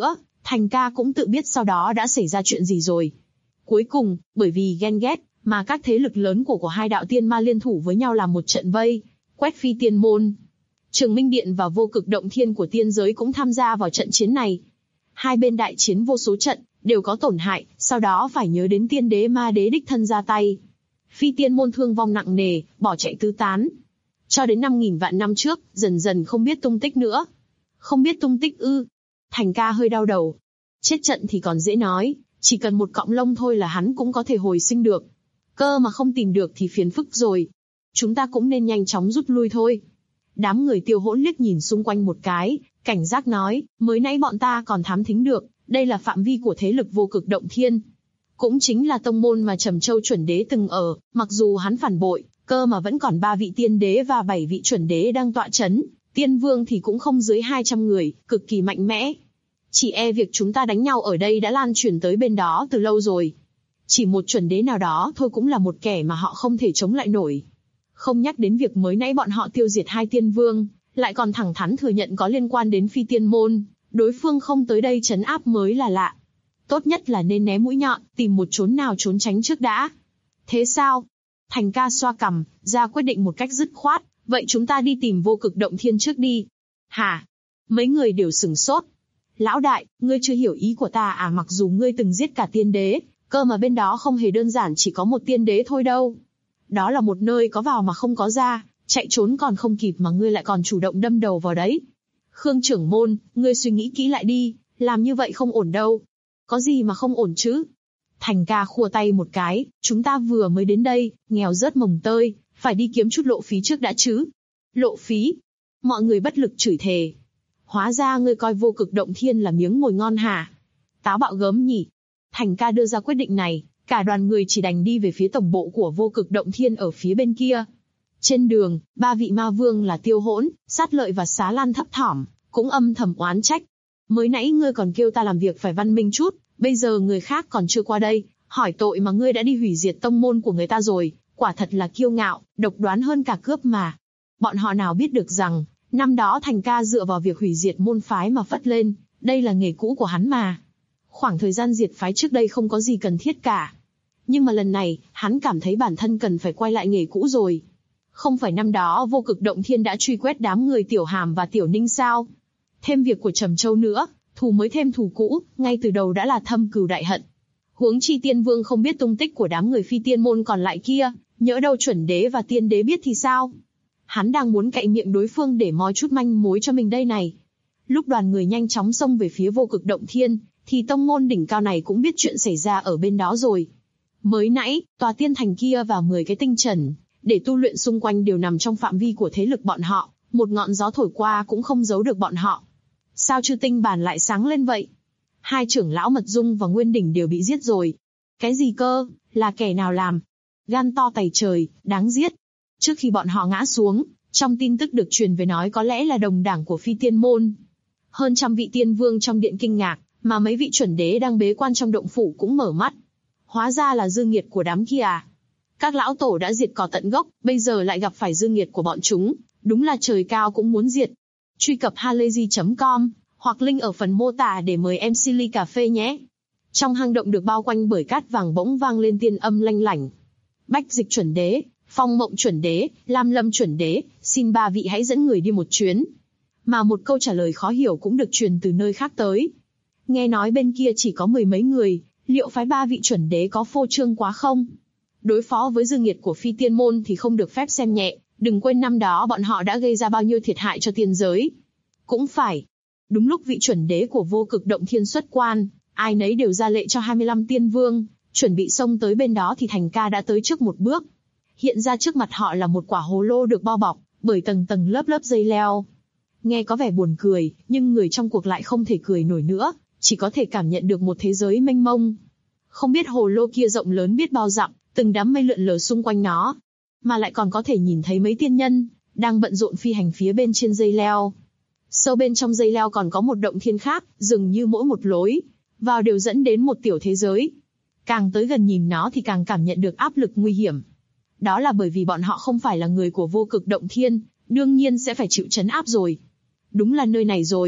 Thành ca cũng tự biết sau đó đã xảy ra chuyện gì rồi. Cuối cùng, bởi vì ghen ghét, mà các thế lực lớn của hai đạo tiên ma liên thủ với nhau làm một trận vây, quét Phi Tiên Môn. Trường Minh Điện và Vô Cực Động Thiên của tiên giới cũng tham gia vào trận chiến này. Hai bên đại chiến vô số trận, đều có tổn hại, sau đó phải nhớ đến tiên đế ma đế đích thân ra tay. Phi Tiên Môn thương vong nặng nề, bỏ chạy tứ tán. Cho đến 5.000 vạn năm trước, dần dần không biết tung tích nữa. Không biết tung tích ư? Thành ca hơi đau đầu. Chết trận thì còn dễ nói, chỉ cần một cọng lông thôi là hắn cũng có thể hồi sinh được. Cơ mà không tìm được thì phiền phức rồi. Chúng ta cũng nên nhanh chóng rút lui thôi. Đám người Tiêu Hỗn liếc nhìn xung quanh một cái, cảnh giác nói, mới nãy bọn ta còn thám thính được, đây là phạm vi của thế lực Vô Cực Động Thiên. Cũng chính là tông môn mà Trầm Châu chuẩn đế từng ở, mặc dù hắn phản bội, cơ mà vẫn còn 3 vị tiên đế và 7 vị chuẩn đế đang tọa chấn, tiên vương thì cũng không dưới 200 người, cực kỳ mạnh mẽ. Chỉ e việc chúng ta đánh nhau ở đây đã lan truyền tới bên đó từ lâu rồi. Chỉ một chuẩn đế nào đó thôi cũng là một kẻ mà họ không thể chống lại nổi. Không nhắc đến việc mới nãy bọn họ tiêu diệt 2 tiên vương, lại còn thẳng thắn thừa nhận có liên quan đến Phi Tiên Môn, đối phương không tới đây trấn áp mới là lạ. Tốt nhất là nên né mũi nhọn, tìm một chốn nào trốn tránh trước đã. Thế sao? Thành ca xoa cằm, ra quyết định một cách dứt khoát, vậy chúng ta đi tìm Vô Cực Động Thiên trước đi. Hả? Mấy người đều sửng sốt. Lão đại, ngươi chưa hiểu ý của ta à? Mặc dù ngươi từng giết cả tiên đế, cơ mà bên đó không hề đơn giản chỉ có một tiên đế thôi đâu. Đó là một nơi có vào mà không có ra, chạy trốn còn không kịp mà ngươi lại còn chủ động đâm đầu vào đấy. Khương trưởng môn, ngươi suy nghĩ kỹ lại đi, làm như vậy không ổn đâu. Có gì mà không ổn chứ? Thành ca khua tay một cái, chúng ta vừa mới đến đây, nghèo rớt mồng tơi, phải đi kiếm chút lộ phí trước đã chứ. Lộ phí? Mọi người bất lực chửi thề. Hóa ra ngươi coi Vô Cực Động Thiên là miếng mồi ngon hả? Táo bạo gớm nhỉ? Thành ca đưa ra quyết định này, cả đoàn người chỉ đành đi về phía tổng bộ của Vô Cực Động Thiên ở phía bên kia. Trên đường, 3 vị ma vương là Tiêu Hỗn, Sát Lợi và Xá Lan thấp thỏm, cũng âm thầm oán trách. Mới nãy ngươi còn kêu ta làm việc phải văn minh chút, bây giờ người khác còn chưa qua đây, hỏi tội mà ngươi đã đi hủy diệt tông môn của người ta rồi, quả thật là kiêu ngạo, độc đoán hơn cả cướp mà. Bọn họ nào biết được rằng, năm đó Thành ca dựa vào việc hủy diệt môn phái mà phất lên, đây là nghề cũ của hắn mà. Khoảng thời gian diệt phái trước đây không có gì cần thiết cả. Nhưng mà lần này, hắn cảm thấy bản thân cần phải quay lại nghề cũ rồi. Không phải năm đó Vô Cực Động Thiên đã truy quét đám người Tiểu Hàm và Tiểu Ninh sao? Thêm việc của Trầm Châu nữa, thù mới thêm thù cũ, ngay từ đầu đã là thâm cừu đại hận. Huống chi tiên vương không biết tung tích của đám người Phi Tiên Môn còn lại kia, nhỡ đâu chuẩn đế và tiên đế biết thì sao? Hắn đang muốn cậy miệng đối phương để moi chút manh mối cho mình đây này. Lúc đoàn người nhanh chóng xông về phía Vô Cực Động Thiên, thì tông môn đỉnh cao này cũng biết chuyện xảy ra ở bên đó rồi. Mới nãy, tòa tiên thành kia và 10 cái tinh trần, để tu luyện xung quanh đều nằm trong phạm vi của thế lực bọn họ, một ngọn gió thổi qua cũng không giấu được bọn họ. Sao chư tinh bản lại sáng lên vậy? 2 trưởng lão Mật Dung và Nguyên Đỉnh đều bị giết rồi. Cái gì cơ? Là kẻ nào làm? Gan to tày trời, đáng giết. Trước khi bọn họ ngã xuống, trong tin tức được truyền về nói có lẽ là đồng đảng của Phi Tiên Môn. Hơn trăm vị tiên vương trong điện kinh ngạc, mà mấy vị chuẩn đế đang bế quan trong động phủ cũng mở mắt. Hóa ra là dư nghiệt của đám kia à? Các lão tổ đã diệt cỏ tận gốc, bây giờ lại gặp phải dư nghiệt của bọn chúng, đúng là trời cao cũng muốn diệt. Truy cập halayzi.com, hoặc link ở phần mô tả để mời em Silly Cà Phê nhé. Trong hang động được bao quanh bởi cát vàng bỗng vang lên tiên âm lanh lảnh. Bách Dịch chuẩn đế, Phong Mộng chuẩn đế, Lam Lâm chuẩn đế, xin 3 vị hãy dẫn người đi một chuyến. Mà một câu trả lời khó hiểu cũng được truyền từ nơi khác tới. Nghe nói bên kia chỉ có 10 mấy người, liệu phái 3 vị chuẩn đế có phô trương quá không? Đối phó với dư nghiệt của Phi Tiên Môn thì không được phép xem nhẹ, đừng quên năm đó bọn họ đã gây ra bao nhiêu thiệt hại cho tiên giới. Cũng phải. Đúng lúc vị chuẩn đế của Vô Cực Động Thiên xuất quan, ai nấy đều ra lệnh cho 25 tiên vương, chuẩn bị xông tới bên đó thì Thành ca đã tới trước một bước. Hiện ra trước mặt họ là một quả hồ lô được bao bọc bởi tầng tầng lớp lớp dây leo. Nghe có vẻ buồn cười, nhưng người trong cuộc lại không thể cười nổi nữa, chỉ có thể cảm nhận được một thế giới mênh mông. Không biết hồ lô kia rộng lớn biết bao dặm, từng đám mây lượn lờ xung quanh nó, mà lại còn có thể nhìn thấy mấy tiên nhân đang bận rộn phi hành phía bên trên dây leo. Sâu bên trong dây leo còn có một động thiên khác, dường như mỗi một lối vào đều dẫn đến một tiểu thế giới. Càng tới gần nhìn nó thì càng cảm nhận được áp lực nguy hiểm. Đó là bởi vì bọn họ không phải là người của Vô Cực Động Thiên, đương nhiên sẽ phải chịu trấn áp rồi. Đúng là nơi này rồi.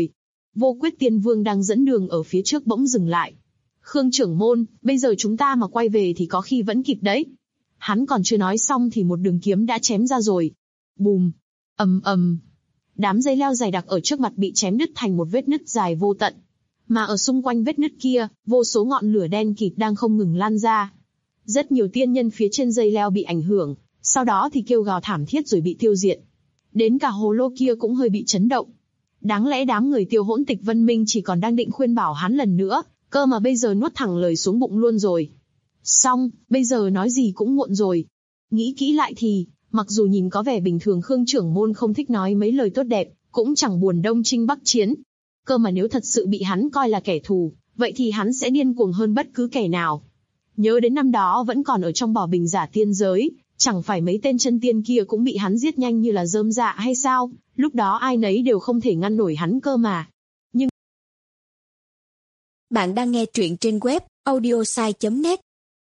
Vô Quyết Tiên Vương đang dẫn đường ở phía trước bỗng dừng lại. Khương trưởng môn, bây giờ chúng ta mà quay về thì có khi vẫn kịp đấy. Hắn còn chưa nói xong thì một đường kiếm đã chém ra rồi. Bùm, ầm ầm. Đám dây leo dày đặc ở trước mặt bị chém đứt thành một vết nứt dài vô tận. Mà ở xung quanh vết nứt kia, vô số ngọn lửa đen kịt đang không ngừng lan ra. Rất nhiều tiên nhân phía trên dây leo bị ảnh hưởng, sau đó thì kêu gào thảm thiết rồi bị tiêu diệt. Đến cả hồ lô kia cũng hơi bị chấn động. Đáng lẽ đám người Tiêu Hỗn Tịch Vân Minh chỉ còn đang định khuyên bảo hắn lần nữa, cơ mà bây giờ nuốt thẳng lời xuống bụng luôn rồi. Xong, bây giờ nói gì cũng muộn rồi. Nghĩ kỹ lại thì, mặc dù nhìn có vẻ bình thường Khương trưởng môn không thích nói mấy lời tốt đẹp, cũng chẳng buồn Đông Chinh Bắc Chiến. Cơ mà nếu thật sự bị hắn coi là kẻ thù, vậy thì hắn sẽ điên cuồng hơn bất cứ kẻ nào. Nhớ đến năm đó vẫn còn ở trong Bỏ Bình Giả tiên giới, chẳng phải mấy tên chân tiên kia cũng bị hắn giết nhanh như là rơm rạ hay sao, lúc đó ai nấy đều không thể ngăn nổi hắn cơ mà. Nhưng bạn đang nghe truyện trên web audiosai.net.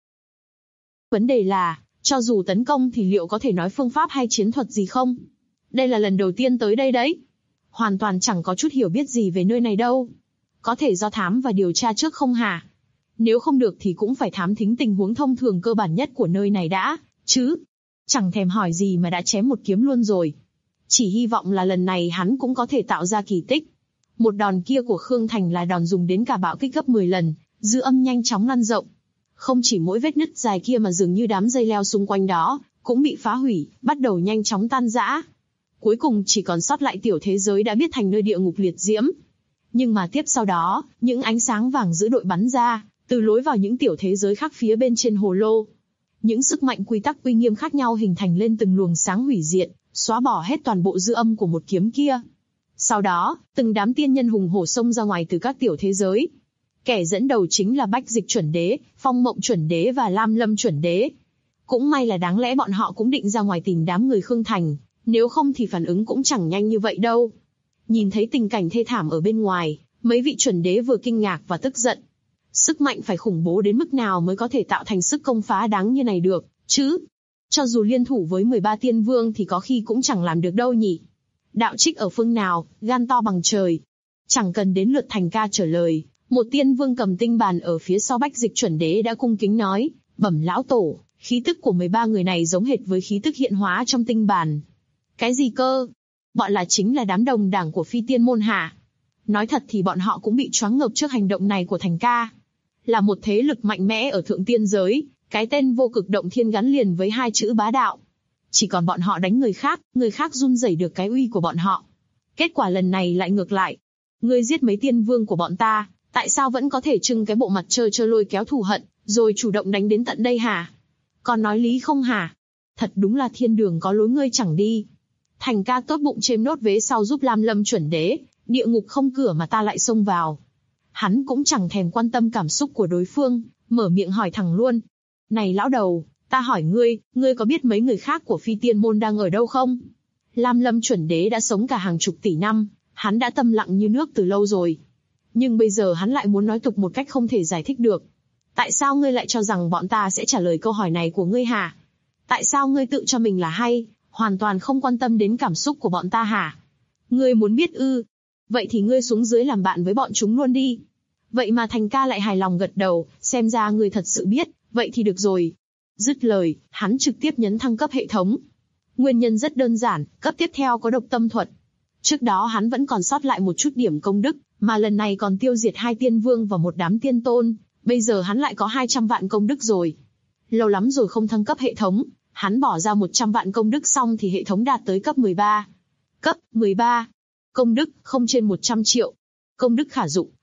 Vấn đề là, cho dù tấn công thì liệu có thể nói phương pháp hay chiến thuật gì không? Đây là lần đầu tiên tới đây đấy. Hoàn toàn chẳng có chút hiểu biết gì về nơi này đâu. Có thể do thám và điều tra trước không hả? Nếu không được thì cũng phải thám thính tình huống thông thường cơ bản nhất của nơi này đã, chứ. Chẳng thèm hỏi gì mà đã chém một kiếm luôn rồi. Chỉ hy vọng là lần này hắn cũng có thể tạo ra kỳ tích. Một đòn kia của Khương Thành là đòn dùng đến cả bạo kích gấp 10 lần, dư âm nhanh chóng lan rộng. Không chỉ mỗi vết nứt dài kia mà dường như đám dây leo xung quanh đó cũng bị phá hủy, bắt đầu nhanh chóng tan rã. Cuối cùng chỉ còn sót lại tiểu thế giới đã biết thành nơi địa ngục liệt diễm. Nhưng mà tiếp sau đó, những ánh sáng vàng dữ đội bắn ra, từ lối vào những tiểu thế giới khác phía bên trên hồ lô. Những sức mạnh quy tắc uy nghiêm khác nhau hình thành lên từng luồng sáng hủy diệt, xóa bỏ hết toàn bộ dư âm của một kiếm kia. Sau đó, từng đám tiên nhân hùng hổ xông ra ngoài từ các tiểu thế giới. Kẻ dẫn đầu chính là Bách Dịch Chuẩn Đế, Phong Mộng Chuẩn Đế và Lam Lâm Chuẩn Đế. Cũng may là đáng lẽ bọn họ cũng định ra ngoài tìm đám người Khương Thành, nếu không thì phản ứng cũng chẳng nhanh như vậy đâu. Nhìn thấy tình cảnh thê thảm ở bên ngoài, mấy vị chuẩn đế vừa kinh ngạc và tức giận. Sức mạnh phải khủng bố đến mức nào mới có thể tạo thành sức công phá đáng như này được, chứ? Cho dù liên thủ với 13 tiên vương thì có khi cũng chẳng làm được đâu nhỉ. Đạo trích ở phương nào, gan to bằng trời. Chẳng cần đến lượt Thành Ca trả lời, một tiên vương cầm tinh bàn ở phía sau Bách Dịch Chuẩn Đế đã cung kính nói, bẩm lão tổ, khí tức của 13 người này giống hệt với khí tức hiện hóa trong tinh bàn. Cái gì cơ? Bọn là chính là đám đồng đảng của Phi Tiên môn hả? Nói thật thì bọn họ cũng bị choáng ngợp trước hành động này của Thành Ca. Là một thế lực mạnh mẽ ở thượng tiên giới, cái tên Vô Cực Động Thiên gắn liền với hai chữ bá đạo. Chỉ còn bọn họ đánh người khác run rẩy được cái uy của bọn họ. Kết quả lần này lại ngược lại. Ngươi giết mấy tiên vương của bọn ta, tại sao vẫn có thể trưng cái bộ mặt trơ trơ lôi kéo thù hận, rồi chủ động đánh đến tận đây hả? Còn nói lý không hả? Thật đúng là thiên đường có lối ngươi chẳng đi. Thành Ca tốt bụng chêm nốt vế sau giúp Lam Lâm Chuẩn Đế, địa ngục không cửa mà ta lại xông vào. Hắn cũng chẳng thèm quan tâm cảm xúc của đối phương, mở miệng hỏi thẳng luôn. Này lão đầu, ta hỏi ngươi có biết mấy người khác của Phi Tiên môn đang ở đâu không? Lam Lâm Chuẩn Đế đã sống cả hàng chục tỷ năm, hắn đã tâm lặng như nước từ lâu rồi. Nhưng bây giờ hắn lại muốn nói tục một cách không thể giải thích được. Tại sao ngươi lại cho rằng bọn ta sẽ trả lời câu hỏi này của ngươi hả? Tại sao ngươi tự cho mình là hay, hoàn toàn không quan tâm đến cảm xúc của bọn ta hả? Ngươi muốn biết ư? Vậy thì ngươi xuống dưới làm bạn với bọn chúng luôn đi. Vậy mà Thành Ca lại hài lòng gật đầu, xem ra ngươi thật sự biết, vậy thì được rồi. Dứt lời, hắn trực tiếp nhấn thăng cấp hệ thống. Nguyên nhân rất đơn giản, cấp tiếp theo có độc tâm thuật. Trước đó hắn vẫn còn sót lại một chút điểm công đức, mà lần này còn tiêu diệt 2 tiên vương và một đám tiên tôn, bây giờ hắn lại có 200 vạn công đức rồi. Lâu lắm rồi không thăng cấp hệ thống, hắn bỏ ra 100 vạn công đức xong thì hệ thống đạt tới cấp 13. Cấp 13. Công đức không trên 100 triệu. Công đức khả dụng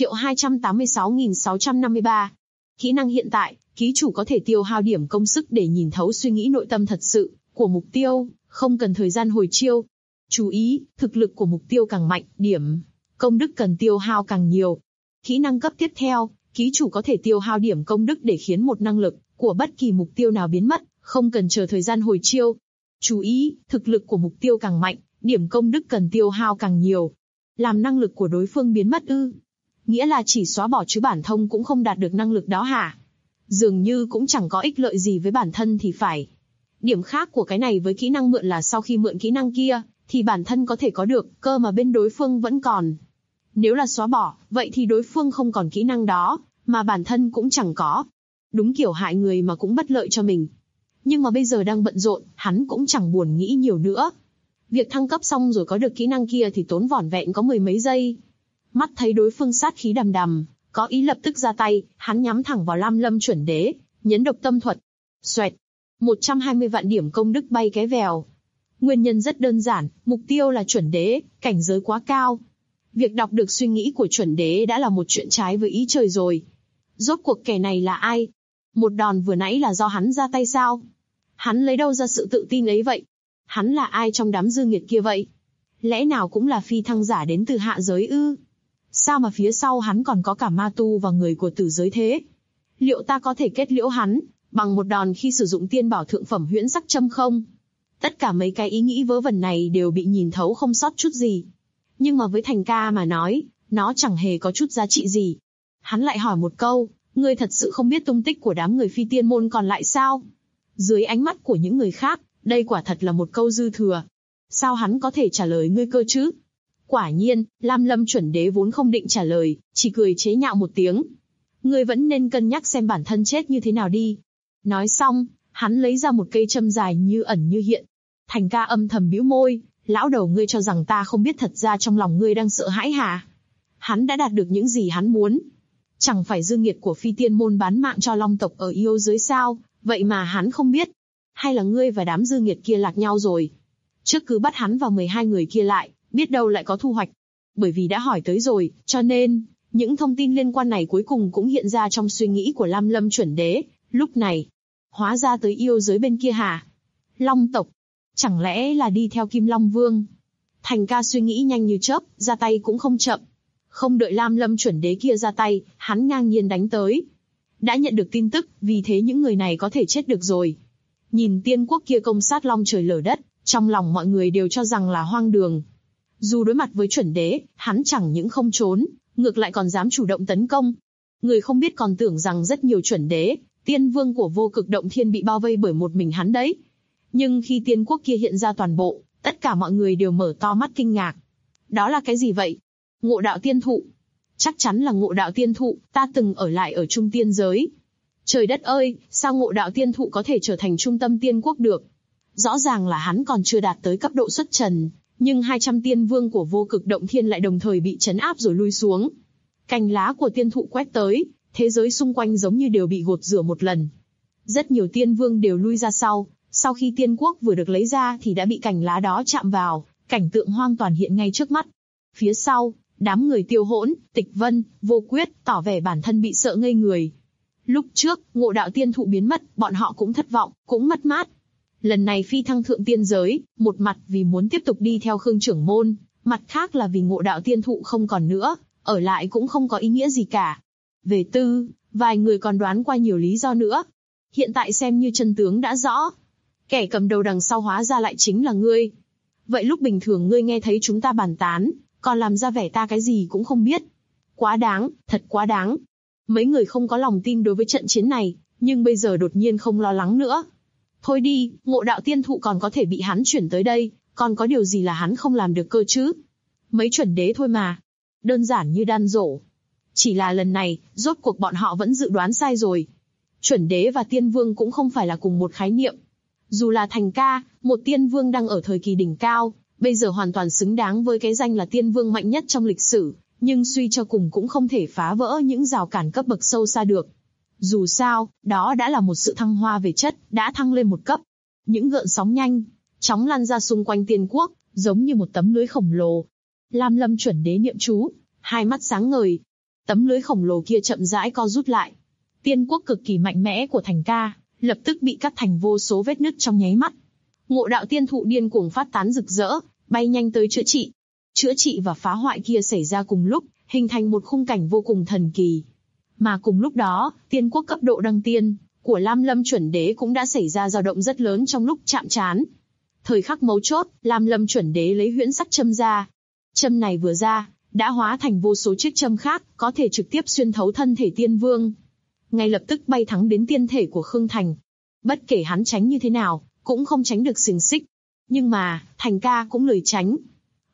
1.286.653. Kỹ năng hiện tại, ký chủ có thể tiêu hao điểm công sức để nhìn thấu suy nghĩ nội tâm thật sự của mục tiêu, không cần thời gian hồi chiêu. Chú ý, thực lực của mục tiêu càng mạnh, điểm công đức cần tiêu hao càng nhiều. Kỹ năng cấp tiếp theo, ký chủ có thể tiêu hao điểm công đức để khiến một năng lực của bất kỳ mục tiêu nào biến mất, không cần chờ thời gian hồi chiêu. Chú ý, thực lực của mục tiêu càng mạnh, điểm công đức cần tiêu hao càng nhiều. Làm năng lực của đối phương biến mất ư? Nghĩa là chỉ xóa bỏ chứ bản thông cũng không đạt được năng lực đó hả? Dường như cũng chẳng có ích lợi gì với bản thân thì phải. Điểm khác của cái này với kỹ năng mượn là sau khi mượn kỹ năng kia, thì bản thân có thể có được, cơ mà bên đối phương vẫn còn. Nếu là xóa bỏ, vậy thì đối phương không còn kỹ năng đó, mà bản thân cũng chẳng có. Đúng kiểu hại người mà cũng bất lợi cho mình. Nhưng mà bây giờ đang bận rộn, hắn cũng chẳng buồn nghĩ nhiều nữa. Việc thăng cấp xong rồi có được kỹ năng kia thì tốn vỏn vẹn có 10 mấy giây. Mắt thấy đối phương sát khí đằm đằm, có ý lập tức ra tay, hắn nhắm thẳng vào Lam Lâm chuẩn đế, nhấn độc tâm thuật. Xoẹt, 120 vạn điểm công đức bay cái vèo. Nguyên nhân rất đơn giản, mục tiêu là chuẩn đế, cảnh giới quá cao. Việc đọc được suy nghĩ của chuẩn đế đã là một chuyện trái với ý trời rồi. Rốt cuộc kẻ này là ai? Một đòn vừa nãy là do hắn ra tay sao? Hắn lấy đâu ra sự tự tin ấy vậy? Hắn là ai trong đám dư nghiệt kia vậy? Lẽ nào cũng là phi thăng giả đến từ hạ giới ư? Sao mà phía sau hắn còn có cả ma tu và người của tử giới thế? Liệu ta có thể kết liễu hắn bằng một đòn khi sử dụng tiên bảo thượng phẩm huyễn sắc châm không? Tất cả mấy cái ý nghĩ vớ vẩn này đều bị nhìn thấu không sót chút gì. Nhưng mà với Thành Ca mà nói, nó chẳng hề có chút giá trị gì. Hắn lại hỏi một câu, ngươi thật sự không biết tung tích của đám người phi tiên môn còn lại sao? Dưới ánh mắt của những người khác, đây quả thật là một câu dư thừa. Sao hắn có thể trả lời ngươi cơ chứ? Quả nhiên, Lam Lâm chuẩn đế vốn không định trả lời, chỉ cười chế nhạo một tiếng. Ngươi vẫn nên cân nhắc xem bản thân chết như thế nào đi. Nói xong, hắn lấy ra một cây châm dài như ẩn như hiện. Thành Ca âm thầm bĩu môi, lão đầu ngươi cho rằng ta không biết thật ra trong lòng ngươi đang sợ hãi hả? Hắn đã đạt được những gì hắn muốn. Chẳng phải dư nghiệt của phi tiên môn bán mạng cho long tộc ở yêu giới sao, vậy mà hắn không biết. Hay là ngươi và đám dư nghiệt kia lạc nhau rồi? Trước cứ bắt hắn và 12 người kia lại, biết đâu lại có thu hoạch. Bởi vì đã hỏi tới rồi, cho nên, những thông tin liên quan này cuối cùng cũng hiện ra trong suy nghĩ của Lam Lâm chuẩn đế. Lúc này, hóa ra tới yêu giới bên kia hả? Long tộc, chẳng lẽ là đi theo Kim Long Vương? Thành Ca suy nghĩ nhanh như chớp, ra tay cũng không chậm. Không đợi Lam Lâm chuẩn đế kia ra tay, hắn ngang nhiên đánh tới. Đã nhận được tin tức, vì thế những người này có thể chết được rồi. Nhìn tiên quốc kia công sát long trời lở đất, trong lòng mọi người đều cho rằng là hoang đường. Dù đối mặt với chuẩn đế, hắn chẳng những không trốn, ngược lại còn dám chủ động tấn công. Người không biết còn tưởng rằng rất nhiều chuẩn đế, tiên vương của vô cực động thiên bị bao vây bởi một mình hắn đấy. Nhưng khi tiên quốc kia hiện ra toàn bộ, tất cả mọi người đều mở to mắt kinh ngạc. Đó là cái gì vậy? Ngộ đạo tiên thụ. Chắc chắn là ngộ đạo tiên thụ, ta từng ở lại ở trung tiên giới. Trời đất ơi, sao ngộ đạo tiên thụ có thể trở thành trung tâm tiên quốc được? Rõ ràng là hắn còn chưa đạt tới cấp độ xuất trần, nhưng 200 tiên vương của vô cực động thiên lại đồng thời bị trấn áp rồi lui xuống. Cành lá của tiên thụ quét tới, thế giới xung quanh giống như đều bị gột rửa một lần. Rất nhiều tiên vương đều lui ra sau khi tiên quốc vừa được lấy ra thì đã bị cành lá đó chạm vào, cảnh tượng hoang toàn hiện ngay trước mắt. Phía sau, đám người Tiêu Hỗn, Tịch Vân, Vô Quyết tỏ vẻ bản thân bị sợ ngây người. Lúc trước, ngộ đạo tiên thụ biến mất, bọn họ cũng thất vọng, cũng mất mát. Lần này phi thăng thượng tiên giới, một mặt vì muốn tiếp tục đi theo Khương trưởng môn, mặt khác là vì ngộ đạo tiên thụ không còn nữa, ở lại cũng không có ý nghĩa gì cả. Về tư, vài người còn đoán qua nhiều lý do nữa. Hiện tại xem như chân tướng đã rõ. Kẻ cầm đầu đằng sau hóa ra lại chính là ngươi. Vậy lúc bình thường ngươi nghe thấy chúng ta bàn tán, còn làm ra vẻ ta cái gì cũng không biết. Quá đáng, thật quá đáng. Mấy người không có lòng tin đối với trận chiến này, nhưng bây giờ đột nhiên không lo lắng nữa. Thôi đi, ngộ đạo tiên thụ còn có thể bị hắn chuyển tới đây, còn có điều gì là hắn không làm được cơ chứ? Mấy chuẩn đế thôi mà. Đơn giản như đan dỗ. Chỉ là lần này, rốt cuộc bọn họ vẫn dự đoán sai rồi. Chuẩn đế và tiên vương cũng không phải là cùng một khái niệm. Dù là Thành Ca, một tiên vương đang ở thời kỳ đỉnh cao, bây giờ hoàn toàn xứng đáng với cái danh là tiên vương mạnh nhất trong lịch sử, nhưng suy cho cùng cũng không thể phá vỡ những rào cản cấp bậc sâu xa được. Dù sao, đó đã là một sự thăng hoa về chất, đã thăng lên một cấp. Những gợn sóng nhanh, chóng lan ra xung quanh tiên quốc, giống như một tấm lưới khổng lồ. Lam Lâm chuẩn đế niệm chú, hai mắt sáng ngời. Tấm lưới khổng lồ kia chậm rãi co rút lại. Tiên quốc cực kỳ mạnh mẽ của Thành Ca, lập tức bị cắt thành vô số vết nứt trong nháy mắt. Ngộ đạo tiên thụ điên cuồng phát tán rực rỡ, bay nhanh tới chữa trị. Chữa trị và phá hoại kia xảy ra cùng lúc, hình thành một khung cảnh vô cùng thần kỳ. Mà cùng lúc đó, tiên quốc cấp độ đăng tiên của Lam Lâm chuẩn đế cũng đã xảy ra dao động rất lớn trong lúc chạm trán. Thời khắc mấu chốt, Lam Lâm chuẩn đế lấy huyễn sắc châm ra. Châm này vừa ra, đã hóa thành vô số chiếc châm khác, có thể trực tiếp xuyên thấu thân thể tiên vương. Ngay lập tức bay thẳng đến tiên thể của Khương Thành. Bất kể hắn tránh như thế nào, cũng không tránh được xiềng xích. Nhưng mà, Thành Ca cũng lười tránh.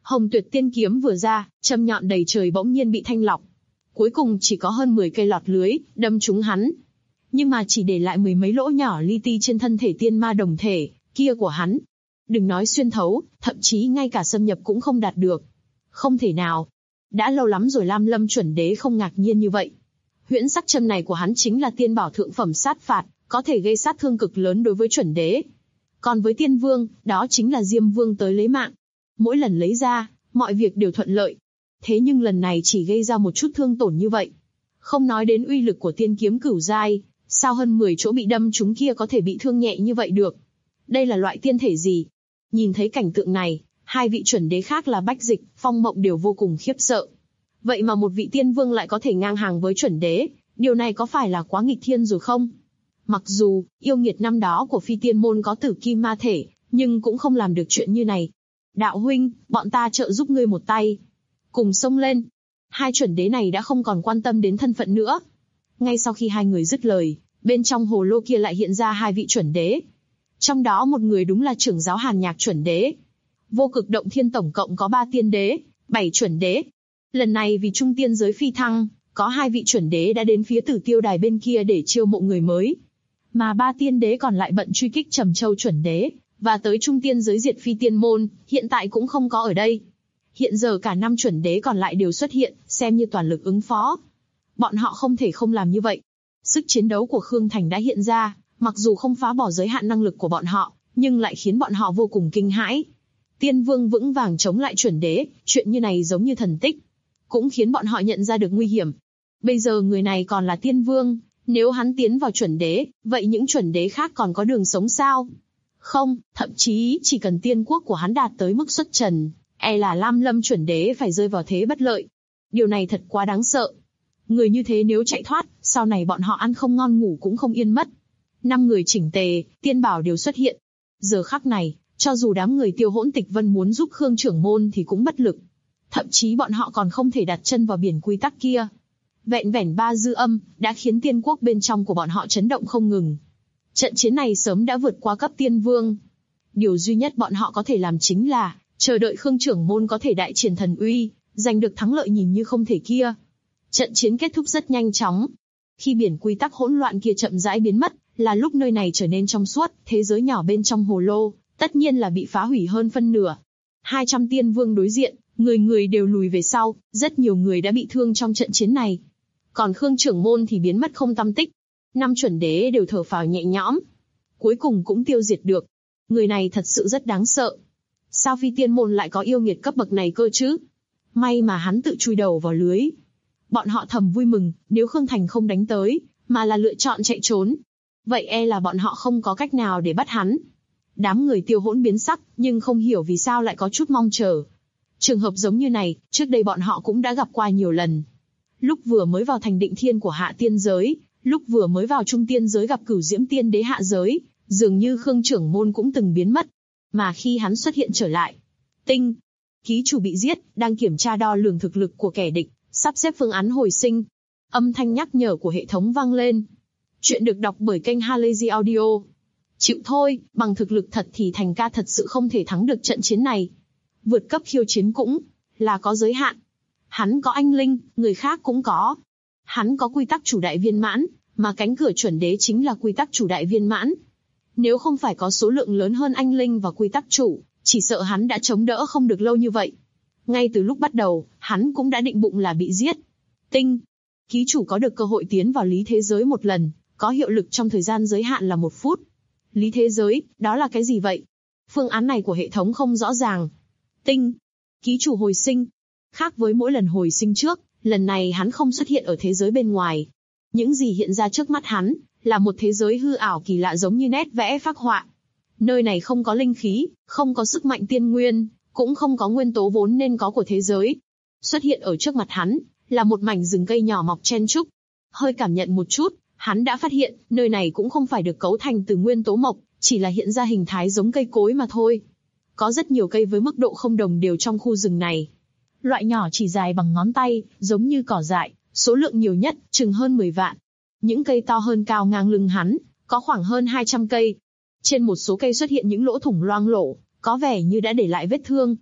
Hồng Tuyệt Tiên kiếm vừa ra, châm nhọn đầy trời bỗng nhiên bị thanh lọc. Cuối cùng chỉ có hơn 10 cây lọt lưới, đâm trúng hắn. Nhưng mà chỉ để lại 10 mấy lỗ nhỏ li ti trên thân thể tiên ma đồng thể kia của hắn. Đừng nói xuyên thấu, thậm chí ngay cả xâm nhập cũng không đạt được. Không thể nào. Đã lâu lắm rồi Lam Lâm chuẩn đế không ngạc nhiên như vậy. Huyễn sắc châm này của hắn chính là tiên bảo thượng phẩm sát phạt, có thể gây sát thương cực lớn đối với chuẩn đế. Còn với tiên vương, đó chính là Diêm Vương tới lấy mạng. Mỗi lần lấy ra, mọi việc đều thuận lợi. Thế nhưng lần này chỉ gây ra một chút thương tổn như vậy. Không nói đến uy lực của tiên kiếm cửu giai, sao hơn 10 chỗ bị đâm chúng kia có thể bị thương nhẹ như vậy được? Đây là loại tiên thể gì? Nhìn thấy cảnh tượng này, hai vị chuẩn đế khác là Bách Dịch, Phong Mộng đều vô cùng khiếp sợ. Vậy mà một vị tiên vương lại có thể ngang hàng với chuẩn đế, điều này có phải là quá nghịch thiên rồi không? Mặc dù, yêu nghiệt năm đó của phi tiên môn có tử kim ma thể, nhưng cũng không làm được chuyện như này. Đạo huynh, bọn ta trợ giúp ngươi một tay. Cùng xông lên. Hai chuẩn đế này đã không còn quan tâm đến thân phận nữa. Ngay sau khi hai người dứt lời, bên trong hồ lô kia lại hiện ra hai vị chuẩn đế. Trong đó một người đúng là trưởng giáo Hàn Nhạc chuẩn đế. Vô Cực Động Thiên tổng cộng có 3 tiên đế, 7 chuẩn đế. Lần này vì trung tiên giới phi thăng, có 2 vị chuẩn đế đã đến phía Tử Tiêu Đài bên kia để chiêu mộ người mới. Mà 3 tiên đế còn lại bận truy kích Trầm Châu chuẩn đế, và tới trung tiên giới diệt phi tiên môn, hiện tại cũng không có ở đây. Hiện giờ cả 5 chuẩn đế còn lại đều xuất hiện, xem như toàn lực ứng phó. Bọn họ không thể không làm như vậy. Sức chiến đấu của Khương Thành đã hiện ra, mặc dù không phá bỏ giới hạn năng lực của bọn họ, nhưng lại khiến bọn họ vô cùng kinh hãi. Tiên vương vững vàng chống lại chuẩn đế, chuyện như này giống như thần tích. Cũng khiến bọn họ nhận ra được nguy hiểm. Bây giờ người này còn là tiên vương, nếu hắn tiến vào chuẩn đế, vậy những chuẩn đế khác còn có đường sống sao? Không, thậm chí chỉ cần tiên quốc của hắn đạt tới mức xuất trần, e là Lam Lâm chuẩn đế phải rơi vào thế bất lợi. Điều này thật quá đáng sợ. Người như thế nếu chạy thoát, sau này bọn họ ăn không ngon ngủ cũng không yên mất. 5 người chỉnh tề, tiên bảo đều xuất hiện. Giờ khắc này, cho dù đám người Tiêu Hỗn Tịch Vân muốn giúp Khương trưởng môn thì cũng bất lực. Thậm chí bọn họ còn không thể đặt chân vào biển quy tắc kia. Vẹn vẹn 3 dư âm, đã khiến tiên quốc bên trong của bọn họ chấn động không ngừng. Trận chiến này sớm đã vượt qua cấp tiên vương. Điều duy nhất bọn họ có thể làm chính là chờ đợi Khương trưởng môn có thể đại triển thần uy, giành được thắng lợi nhìn như không thể kia. Trận chiến kết thúc rất nhanh chóng. Khi biển quy tắc hỗn loạn kia chậm rãi biến mất, là lúc nơi này trở nên trong suốt, thế giới nhỏ bên trong hồ lô, tất nhiên là bị phá hủy hơn phân nửa. 200 tiên vương đối diện, người người đều lùi về sau, rất nhiều người đã bị thương trong trận chiến này. Còn Khương trưởng môn thì biến mất không tăm tích. 5 chuẩn đế đều thở phào nhẹ nhõm. Cuối cùng cũng tiêu diệt được. Người này thật sự rất đáng sợ. Sao phi tiên môn lại có yêu nghiệt cấp bậc này cơ chứ? May mà hắn tự chui đầu vào lưới. Bọn họ thầm vui mừng, nếu Khương Thành không đánh tới, mà là lựa chọn chạy trốn. Vậy e là bọn họ không có cách nào để bắt hắn. Đám người Tiêu Hỗn biến sắc, nhưng không hiểu vì sao lại có chút mong chờ. Trường hợp giống như này, trước đây bọn họ cũng đã gặp qua nhiều lần. Lúc vừa mới vào thành định thiên của hạ tiên giới, lúc vừa mới vào trung tiên giới gặp Cửu Diễm tiên đế hạ giới, dường như Khương trưởng môn cũng từng biến mất. Mà khi hắn xuất hiện trở lại, Tinh, ký chủ bị giết, đang kiểm tra đo lường thực lực của kẻ địch, sắp xếp phương án hồi sinh. Âm thanh nhắc nhở của hệ thống vang lên. Chuyện được đọc bởi kênh Halazy Audio. Chịu thôi, bằng thực lực thật thì Thành ca thật sự không thể thắng được trận chiến này. Vượt cấp khiêu chiến cũng là có giới hạn. Hắn có anh linh, người khác cũng có. Hắn có quy tắc chủ đại viên mãn, mà cánh cửa chuẩn đế chính là quy tắc chủ đại viên mãn. Nếu không phải có số lượng lớn hơn anh linh và quy tắc chủ, chỉ sợ hắn đã chống đỡ không được lâu như vậy. Ngay từ lúc bắt đầu, hắn cũng đã định bụng là bị giết. Tinh, ký chủ có được cơ hội tiến vào lý thế giới một lần, có hiệu lực trong thời gian giới hạn là 1 phút. Lý thế giới, đó là cái gì vậy? Phương án này của hệ thống không rõ ràng. Tinh, ký chủ hồi sinh. Khác với mỗi lần hồi sinh trước, lần này hắn không xuất hiện ở thế giới bên ngoài. Những gì hiện ra trước mắt hắn, là một thế giới hư ảo kỳ lạ giống như nét vẽ phác họa. Nơi này không có linh khí, không có sức mạnh tiên nguyên, cũng không có nguyên tố vốn nên có của thế giới. Xuất hiện ở trước mặt hắn, là một mảnh rừng cây nhỏ mọc chen chúc. Hơi cảm nhận một chút, hắn đã phát hiện, nơi này cũng không phải được cấu thành từ nguyên tố mộc, chỉ là hiện ra hình thái giống cây cối mà thôi. Có rất nhiều cây với mức độ không đồng đều trong khu rừng này. Loại nhỏ chỉ dài bằng ngón tay, giống như cỏ dại, số lượng nhiều nhất, chừng hơn 10 vạn. Những cây to hơn cao ngang lưng hắn, có khoảng hơn 200 cây. Trên một số cây xuất hiện những lỗ thủng loang lổ, có vẻ như đã để lại vết thương.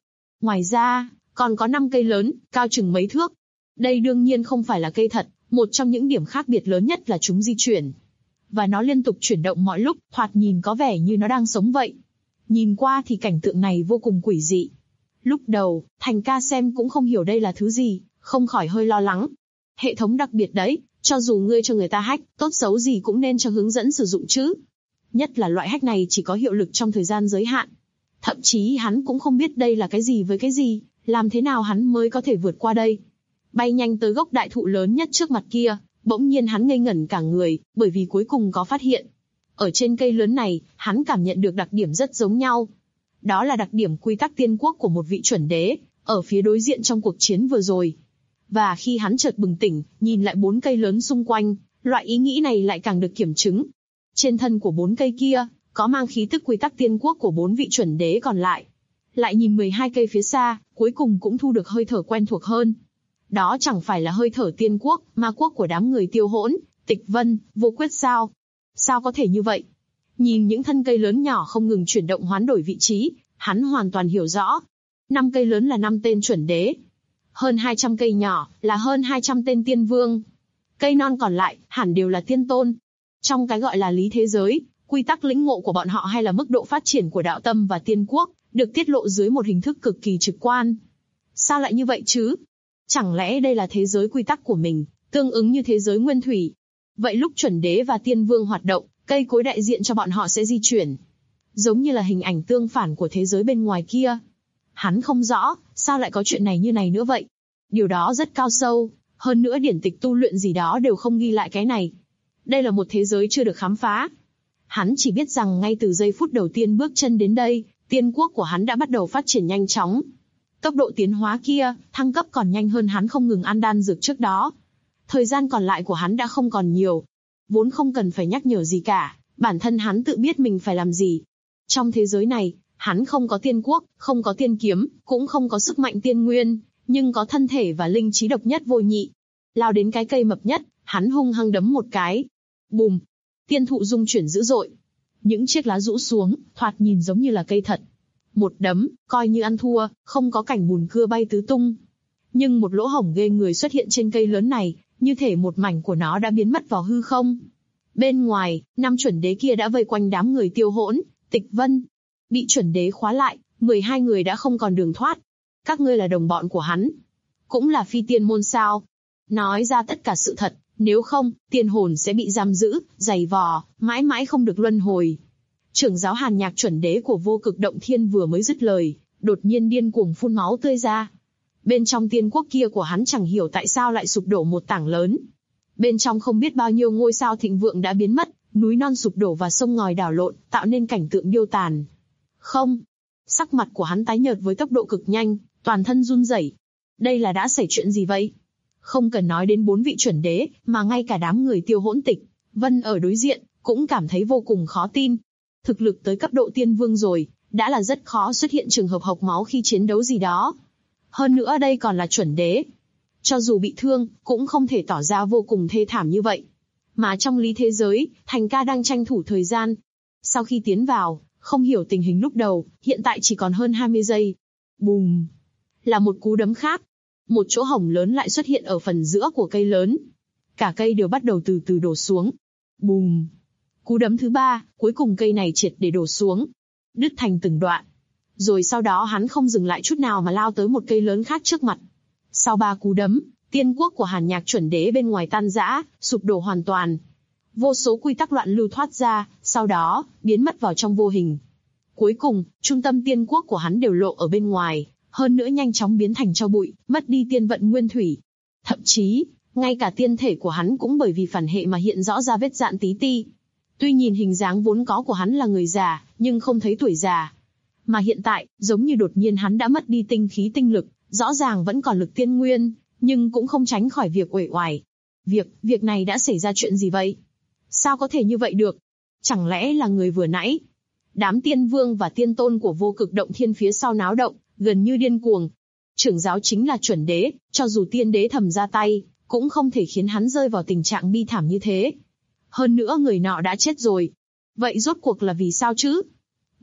Ngoài ra, còn có 5 cây lớn, cao chừng mấy thước. Đây đương nhiên không phải là cây thật, một trong những điểm khác biệt lớn nhất là chúng di chuyển. Và nó liên tục chuyển động mọi lúc, thoạt nhìn có vẻ như nó đang sống vậy. Nhìn qua thì cảnh tượng này vô cùng quỷ dị. Lúc đầu, Thành ca xem cũng không hiểu đây là thứ gì, không khỏi hơi lo lắng. Hệ thống đặc biệt đấy, cho dù ngươi cho người ta hack, tốt xấu gì cũng nên cho hướng dẫn sử dụng chứ. Nhất là loại hack này chỉ có hiệu lực trong thời gian giới hạn. Thậm chí hắn cũng không biết đây là cái gì với cái gì, làm thế nào hắn mới có thể vượt qua đây. Bay nhanh tới gốc đại thụ lớn nhất trước mặt kia, bỗng nhiên hắn ngây ngẩn cả người, bởi vì cuối cùng có phát hiện. Ở trên cây lớn này, hắn cảm nhận được đặc điểm rất giống nhau. Đó là đặc điểm quy tắc tiên quốc của một vị chuẩn đế, ở phía đối diện trong cuộc chiến vừa rồi. Và khi hắn chợt bừng tỉnh, nhìn lại 4 cây lớn xung quanh, loại ý nghĩ này lại càng được kiểm chứng. Trên thân của 4 cây kia, có mang khí tức quy tắc tiên quốc của 4 vị chuẩn đế còn lại. Lại nhìn 12 cây phía xa, cuối cùng cũng thu được hơi thở quen thuộc hơn. Đó chẳng phải là hơi thở tiên quốc, ma quốc của đám người Tiêu Hỗn, Tịch Vân, Vô Quyết sao? Sao có thể như vậy? Nhìn những thân cây lớn nhỏ không ngừng chuyển động hoán đổi vị trí, hắn hoàn toàn hiểu rõ. 5 cây lớn là 5 tên chuẩn đế. Hơn 200 cây nhỏ là hơn 200 tên tiên vương. Cây non còn lại hẳn đều là tiên tôn. Trong cái gọi là lý thế giới, quy tắc lĩnh ngộ của bọn họ hay là mức độ phát triển của đạo tâm và tiên quốc, được tiết lộ dưới một hình thức cực kỳ trực quan. Sao lại như vậy chứ? Chẳng lẽ đây là thế giới quy tắc của mình, tương ứng như thế giới nguyên thủy? Vậy lúc chuẩn đế và tiên vương hoạt động, cây cối đại diện cho bọn họ sẽ di chuyển. Giống như là hình ảnh tương phản của thế giới bên ngoài kia. Hắn không rõ, sao lại có chuyện này như này nữa vậy? Điều đó rất cao sâu, hơn nữa điển tịch tu luyện gì đó đều không ghi lại cái này. Đây là một thế giới chưa được khám phá. Hắn chỉ biết rằng ngay từ giây phút đầu tiên bước chân đến đây, tiên quốc của hắn đã bắt đầu phát triển nhanh chóng. Tốc độ tiến hóa kia, thăng cấp còn nhanh hơn hắn không ngừng ăn đan dược trước đó. Thời gian còn lại của hắn đã không còn nhiều. Vốn không cần phải nhắc nhở gì cả, bản thân hắn tự biết mình phải làm gì. Trong thế giới này, hắn không có tiên quốc, không có tiên kiếm, cũng không có sức mạnh tiên nguyên, nhưng có thân thể và linh trí độc nhất vô nhị. Lao đến cái cây mập nhất, hắn hung hăng đấm một cái. Bùm! Tiên thụ rung chuyển dữ dội. Những chiếc lá rũ xuống, thoạt nhìn giống như là cây thật. Một đấm, coi như ăn thua, không có cảnh mùn cưa bay tứ tung. Nhưng một lỗ hổng ghê người xuất hiện trên cây lớn này, như thể một mảnh của nó đã biến mất vào hư không. Bên ngoài, 5 chuẩn đế kia đã vây quanh đám người Tiêu Hỗn, Tịch Vân. Bị chuẩn đế khóa lại, 12 người đã không còn đường thoát. Các ngươi là đồng bọn của hắn. Cũng là phi tiên môn sao? Nói ra tất cả sự thật, nếu không, tiên hồn sẽ bị giam giữ, giày vò, mãi mãi không được luân hồi. Trưởng giáo Hàn Nhạc chuẩn đế của Vô Cực Động Thiên vừa mới dứt lời, đột nhiên điên cuồng phun máu tươi ra. Bên trong tiên quốc kia của hắn chẳng hiểu tại sao lại sụp đổ một tảng lớn. Bên trong không biết bao nhiêu ngôi sao thịnh vượng đã biến mất, núi non sụp đổ và sông ngòi đảo lộn, tạo nên cảnh tượng điêu tàn. Không. Sắc mặt của hắn tái nhợt với tốc độ cực nhanh, toàn thân run rẩy. Đây là đã xảy chuyện gì vậy? Không cần nói đến 4 vị chuẩn đế, mà ngay cả đám người Tiêu Hỗn Tịch Vân ở đối diện, cũng cảm thấy vô cùng khó tin. Thực lực tới cấp độ tiên vương rồi, đã là rất khó xuất hiện trường hợp hộc máu khi chiến đấu gì đó. Hơn nữa đây còn là chuẩn đế. Cho dù bị thương, cũng không thể tỏ ra vô cùng thê thảm như vậy. Mà trong lý thế giới, Thành ca đang tranh thủ thời gian. Sau khi tiến vào, không hiểu tình hình lúc đầu, hiện tại chỉ còn hơn 20 giây. Bùm! Là một cú đấm khác. Một chỗ hổng lớn lại xuất hiện ở phần giữa của cây lớn. Cả cây đều bắt đầu từ từ đổ xuống. Bùm! Cú đấm thứ 3, cuối cùng cây này triệt để đổ xuống. Đứt thành từng đoạn. Rồi sau đó hắn không dừng lại chút nào mà lao tới một cây lớn khác trước mặt. Sau 3 cú đấm, tiên quốc của Hàn Nhạc chuẩn đế bên ngoài tan rã, sụp đổ hoàn toàn. Vô số quy tắc loạn lưu thoát ra, sau đó, biến mất vào trong vô hình. Cuối cùng, trung tâm tiên quốc của hắn đều lộ ở bên ngoài, hơn nữa nhanh chóng biến thành tro bụi, mất đi tiên vận nguyên thủy. Thậm chí, ngay cả tiên thể của hắn cũng bởi vì phản hệ mà hiện rõ ra vết dạn tí ti. Tuy nhìn hình dáng vốn có của hắn là người già, nhưng không thấy tuổi già. Mà hiện tại, giống như đột nhiên hắn đã mất đi tinh khí tinh lực, rõ ràng vẫn còn lực tiên nguyên, nhưng cũng không tránh khỏi việc uể oải. Việc này đã xảy ra chuyện gì vậy? Sao có thể như vậy được? Chẳng lẽ là người vừa nãy? Đám tiên vương và tiên tôn của Vô Cực Động Thiên phía sau náo động, gần như điên cuồng. Trưởng giáo chính là chuẩn đế, cho dù tiên đế thầm ra tay, cũng không thể khiến hắn rơi vào tình trạng bi thảm như thế. Hơn nữa người nọ đã chết rồi. Vậy rốt cuộc là vì sao chứ?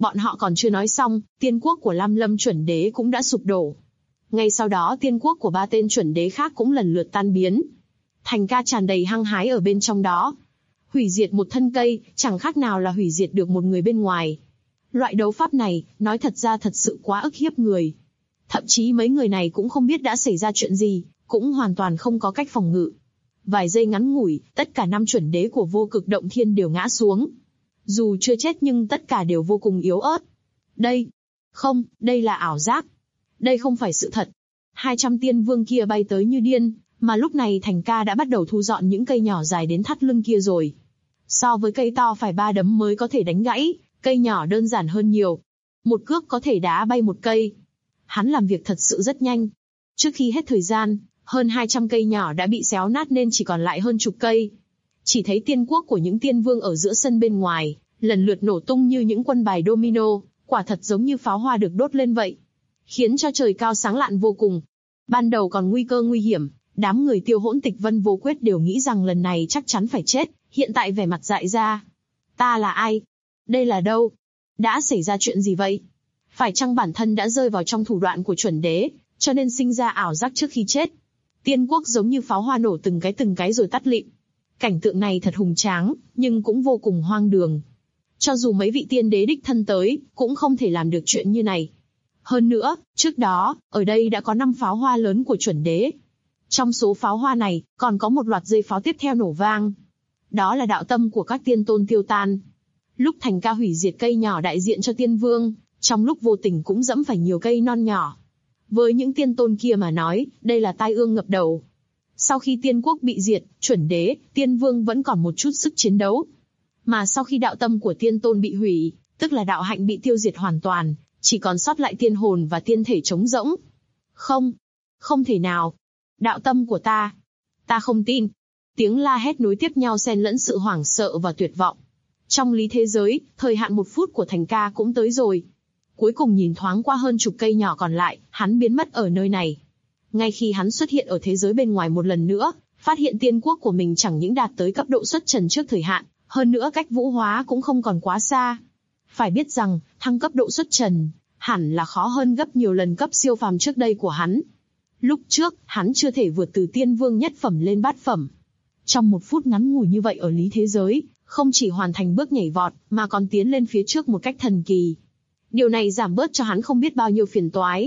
Bọn họ còn chưa nói xong, tiên quốc của Lam Lâm chuẩn đế cũng đã sụp đổ. Ngay sau đó tiên quốc của 3 tên chuẩn đế khác cũng lần lượt tan biến. Thành ca tràn đầy hăng hái ở bên trong đó. Hủy diệt một thân cây, chẳng khác nào là hủy diệt được một người bên ngoài. Loại đấu pháp này, nói thật ra thật sự quá ức hiếp người. Thậm chí mấy người này cũng không biết đã xảy ra chuyện gì, cũng hoàn toàn không có cách phòng ngự. Vài giây ngắn ngủi, tất cả 5 chuẩn đế của Vô Cực Động Thiên đều ngã xuống. Dù chưa chết nhưng tất cả đều vô cùng yếu ớt. Đây là ảo giác. Đây không phải sự thật. 200 tiên vương kia bay tới như điên, mà lúc này Thành ca đã bắt đầu thu dọn những cây nhỏ dài đến thắt lưng kia rồi. So với cây to phải 3 đấm mới có thể đánh gãy, cây nhỏ đơn giản hơn nhiều. Một cước có thể đá bay một cây. Hắn làm việc thật sự rất nhanh. Trước khi hết thời gian, hơn 200 cây nhỏ đã bị xéo nát nên chỉ còn lại hơn chục cây. Chỉ thấy tiên quốc của những tiên vương ở giữa sân bên ngoài, lần lượt nổ tung như những quân bài domino, quả thật giống như pháo hoa được đốt lên vậy. Khiến cho trời cao sáng lạn vô cùng. Ban đầu còn nguy cơ nguy hiểm, đám người Tiêu Hỗn Tịch Vân Vô Quyết đều nghĩ rằng lần này chắc chắn phải chết, hiện tại vẻ mặt dại ra. Ta là ai? Đây là đâu? Đã xảy ra chuyện gì vậy? Phải chăng bản thân đã rơi vào trong thủ đoạn của chuẩn đế, cho nên sinh ra ảo giác trước khi chết? Tiên quốc giống như pháo hoa nổ từng cái rồi tắt lịm. Cảnh tượng này thật hùng tráng, nhưng cũng vô cùng hoang đường. Cho dù mấy vị tiên đế đích thân tới, cũng không thể làm được chuyện như này. Hơn nữa, trước đó, ở đây đã có 5 pháo hoa lớn của chuẩn đế. Trong số pháo hoa này, còn có một loạt dây pháo tiếp theo nổ vang. Đó là đạo tâm của các tiên tôn tiêu tan. Lúc Thành ca hủy diệt cây nhỏ đại diện cho tiên vương, trong lúc vô tình cũng dẫm phải nhiều cây non nhỏ. Với những tiên tôn kia mà nói, đây là tai ương ngập đầu. Sau khi tiên quốc bị diệt, chuẩn đế, tiên vương vẫn còn một chút sức chiến đấu. Mà sau khi đạo tâm của tiên tôn bị hủy, tức là đạo hạnh bị tiêu diệt hoàn toàn, chỉ còn sót lại tiên hồn và tiên thể trống rỗng. Không thể nào. Đạo tâm của ta không tin. Tiếng la hét nối tiếp nhau xen lẫn sự hoảng sợ và tuyệt vọng. Trong lý thế giới, thời hạn 1 phút của Thành ca cũng tới rồi. Cuối cùng nhìn thoáng qua hơn chục cây nhỏ còn lại, hắn biến mất ở nơi này. Ngay khi hắn xuất hiện ở thế giới bên ngoài một lần nữa, phát hiện tiên quốc của mình chẳng những đạt tới cấp độ xuất trần trước thời hạn, hơn nữa cách vũ hóa cũng không còn quá xa. Phải biết rằng, thăng cấp độ xuất trần, hẳn là khó hơn gấp nhiều lần cấp siêu phàm trước đây của hắn. Lúc trước, hắn chưa thể vượt từ tiên vương nhất phẩm lên bát phẩm. Trong 1 phút ngắn ngủi như vậy ở lý thế giới, không chỉ hoàn thành bước nhảy vọt, mà còn tiến lên phía trước một cách thần kỳ. Điều này giảm bớt cho hắn không biết bao nhiêu phiền toái.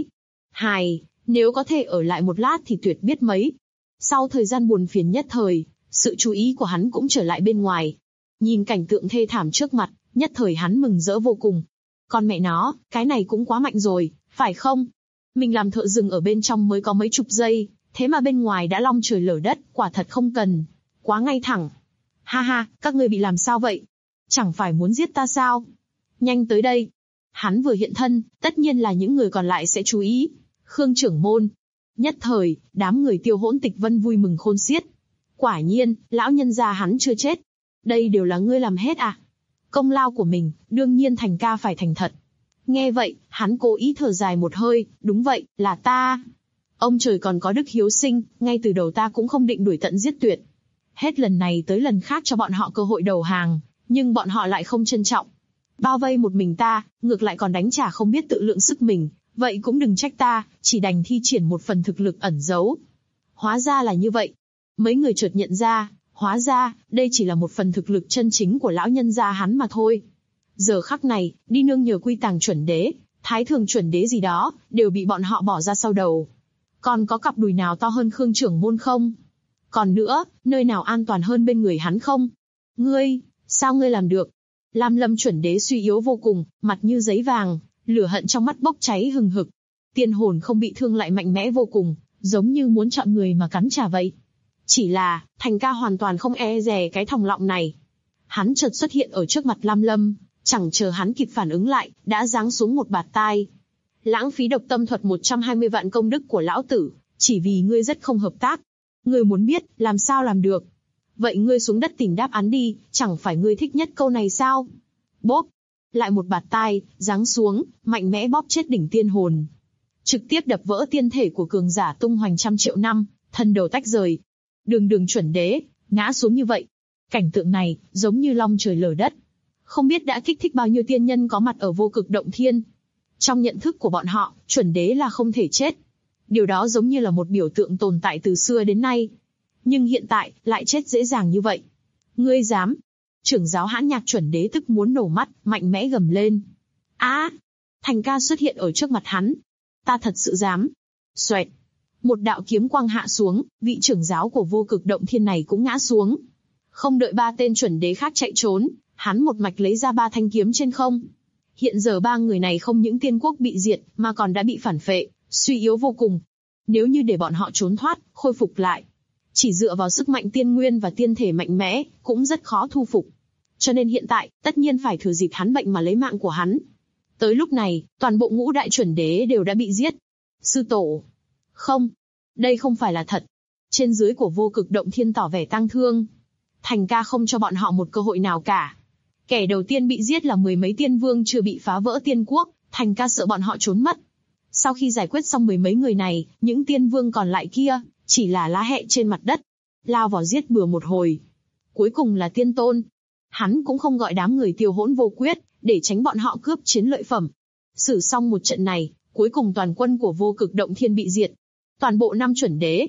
Nếu có thể ở lại một lát thì tuyệt biết mấy. Sau thời gian buồn phiền nhất thời, sự chú ý của hắn cũng trở lại bên ngoài. Nhìn cảnh tượng thê thảm trước mặt, nhất thời hắn mừng rỡ vô cùng. Con mẹ nó, cái này cũng quá mạnh rồi, phải không? Mình làm thợ rừng ở bên trong mới có mấy chục giây, thế mà bên ngoài đã long trời lở đất, quả thật không cần. Quá ngay thẳng. Ha, các ngươi bị làm sao vậy? Chẳng phải muốn giết ta sao? Nhanh tới đây. Hắn vừa hiện thân, tất nhiên là những người còn lại sẽ chú ý. Khương trưởng môn. Nhất thời, đám người Tiêu Hỗn Tịch Vân vui mừng khôn xiết. Quả nhiên, lão nhân gia hắn chưa chết. Đây đều là ngươi làm hết à? Công lao của mình, đương nhiên Thành ca phải thành thật. Nghe vậy, hắn cố ý thở dài một hơi, đúng vậy, là ta. Ông trời còn có đức hiếu sinh, ngay từ đầu ta cũng không định đuổi tận giết tuyệt. Hết lần này tới lần khác cho bọn họ cơ hội đầu hàng, nhưng bọn họ lại không trân trọng. Bao vây một mình ta, ngược lại còn đánh trả không biết tự lượng sức mình, vậy cũng đừng trách ta, chỉ đành thi triển một phần thực lực ẩn giấu. Hóa ra là như vậy. Mấy người chợt nhận ra, hóa ra, đây chỉ là một phần thực lực chân chính của lão nhân gia hắn mà thôi. Giờ khắc này, đi nương nhờ quy tàng chuẩn đế, thái thường chuẩn đế gì đó, đều bị bọn họ bỏ ra sau đầu. Còn có cặp đùi nào to hơn Khương trưởng môn không? Còn nữa, nơi nào an toàn hơn bên người hắn không? Sao ngươi làm được? Lam Lâm chuẩn đế suy yếu vô cùng, mặt như giấy vàng, lửa hận trong mắt bốc cháy hừng hực. Tiên hồn không bị thương lại mạnh mẽ vô cùng, giống như muốn chọn người mà cắn trả vậy. Chỉ là, Thành ca hoàn toàn không e dè cái thòng lọng này. Hắn chợt xuất hiện ở trước mặt Lam Lâm, chẳng chờ hắn kịp phản ứng lại, đã giáng xuống một bạt tai. Lãng phí độc tâm thuật 120 vạn công đức của lão tử, chỉ vì ngươi rất không hợp tác. Ngươi muốn biết, làm sao làm được? Vậy ngươi xuống đất tìm đáp án đi, chẳng phải ngươi thích nhất câu này sao? Bốp! Lại một bạt tai, giáng xuống, mạnh mẽ bóp chết đỉnh tiên hồn. Trực tiếp đập vỡ tiên thể của cường giả tung hoành trăm triệu năm, thân đầu tách rời. Đường chuẩn đế, ngã xuống như vậy. Cảnh tượng này, giống như long trời lở đất. không biết đã kích thích bao nhiêu tiên nhân có mặt ở vô cực động thiên. Trong nhận thức của bọn họ, chuẩn đế là không thể chết. Điều đó giống như là một biểu tượng tồn tại từ xưa đến nay. Nhưng hiện tại, lại chết dễ dàng như vậy. Ngươi dám? Trưởng giáo Hãn Nhạc chuẩn đế tức muốn nổ mắt, mạnh mẽ gầm lên. Thành Ca xuất hiện ở trước mặt hắn. Ta thật sự dám. Xoẹt. Một đạo kiếm quang hạ xuống, vị trưởng giáo của vô cực động thiên này cũng ngã xuống. Không đợi ba tên chuẩn đế khác chạy trốn, hắn một mạch lấy ra 3 thanh kiếm trên không. Hiện giờ 3 người này không những tiên quốc bị diệt, mà còn đã bị phản phệ, suy yếu vô cùng. Nếu như để bọn họ trốn thoát, khôi phục lại, chỉ dựa vào sức mạnh tiên nguyên và tiên thể mạnh mẽ, cũng rất khó thu phục. Cho nên hiện tại, tất nhiên phải thừa dịp hắn bệnh mà lấy mạng của hắn. Tới lúc này, toàn bộ ngũ đại chuẩn đế đều đã bị giết. Sư tổ. Không. Đây không phải là thật. Trên dưới của vô cực động thiên tỏ vẻ tang thương. Thành Ca không cho bọn họ một cơ hội nào cả. Kẻ đầu tiên bị giết là 10 mấy tiên vương chưa bị phá vỡ tiên quốc, Thành Ca sợ bọn họ trốn mất. Sau khi giải quyết xong 10 mấy người này, những tiên vương còn lại kia, chỉ là lá hẹ trên mặt đất, lao vào giết bừa một hồi. Cuối cùng là Tiên Tôn. Hắn cũng không gọi đám người Tiêu Hỗn Vô Quyết, để tránh bọn họ cướp chiến lợi phẩm. Xử xong một trận này, cuối cùng toàn quân của vô cực động thiên bị diệt. Toàn bộ 5 chuẩn đế,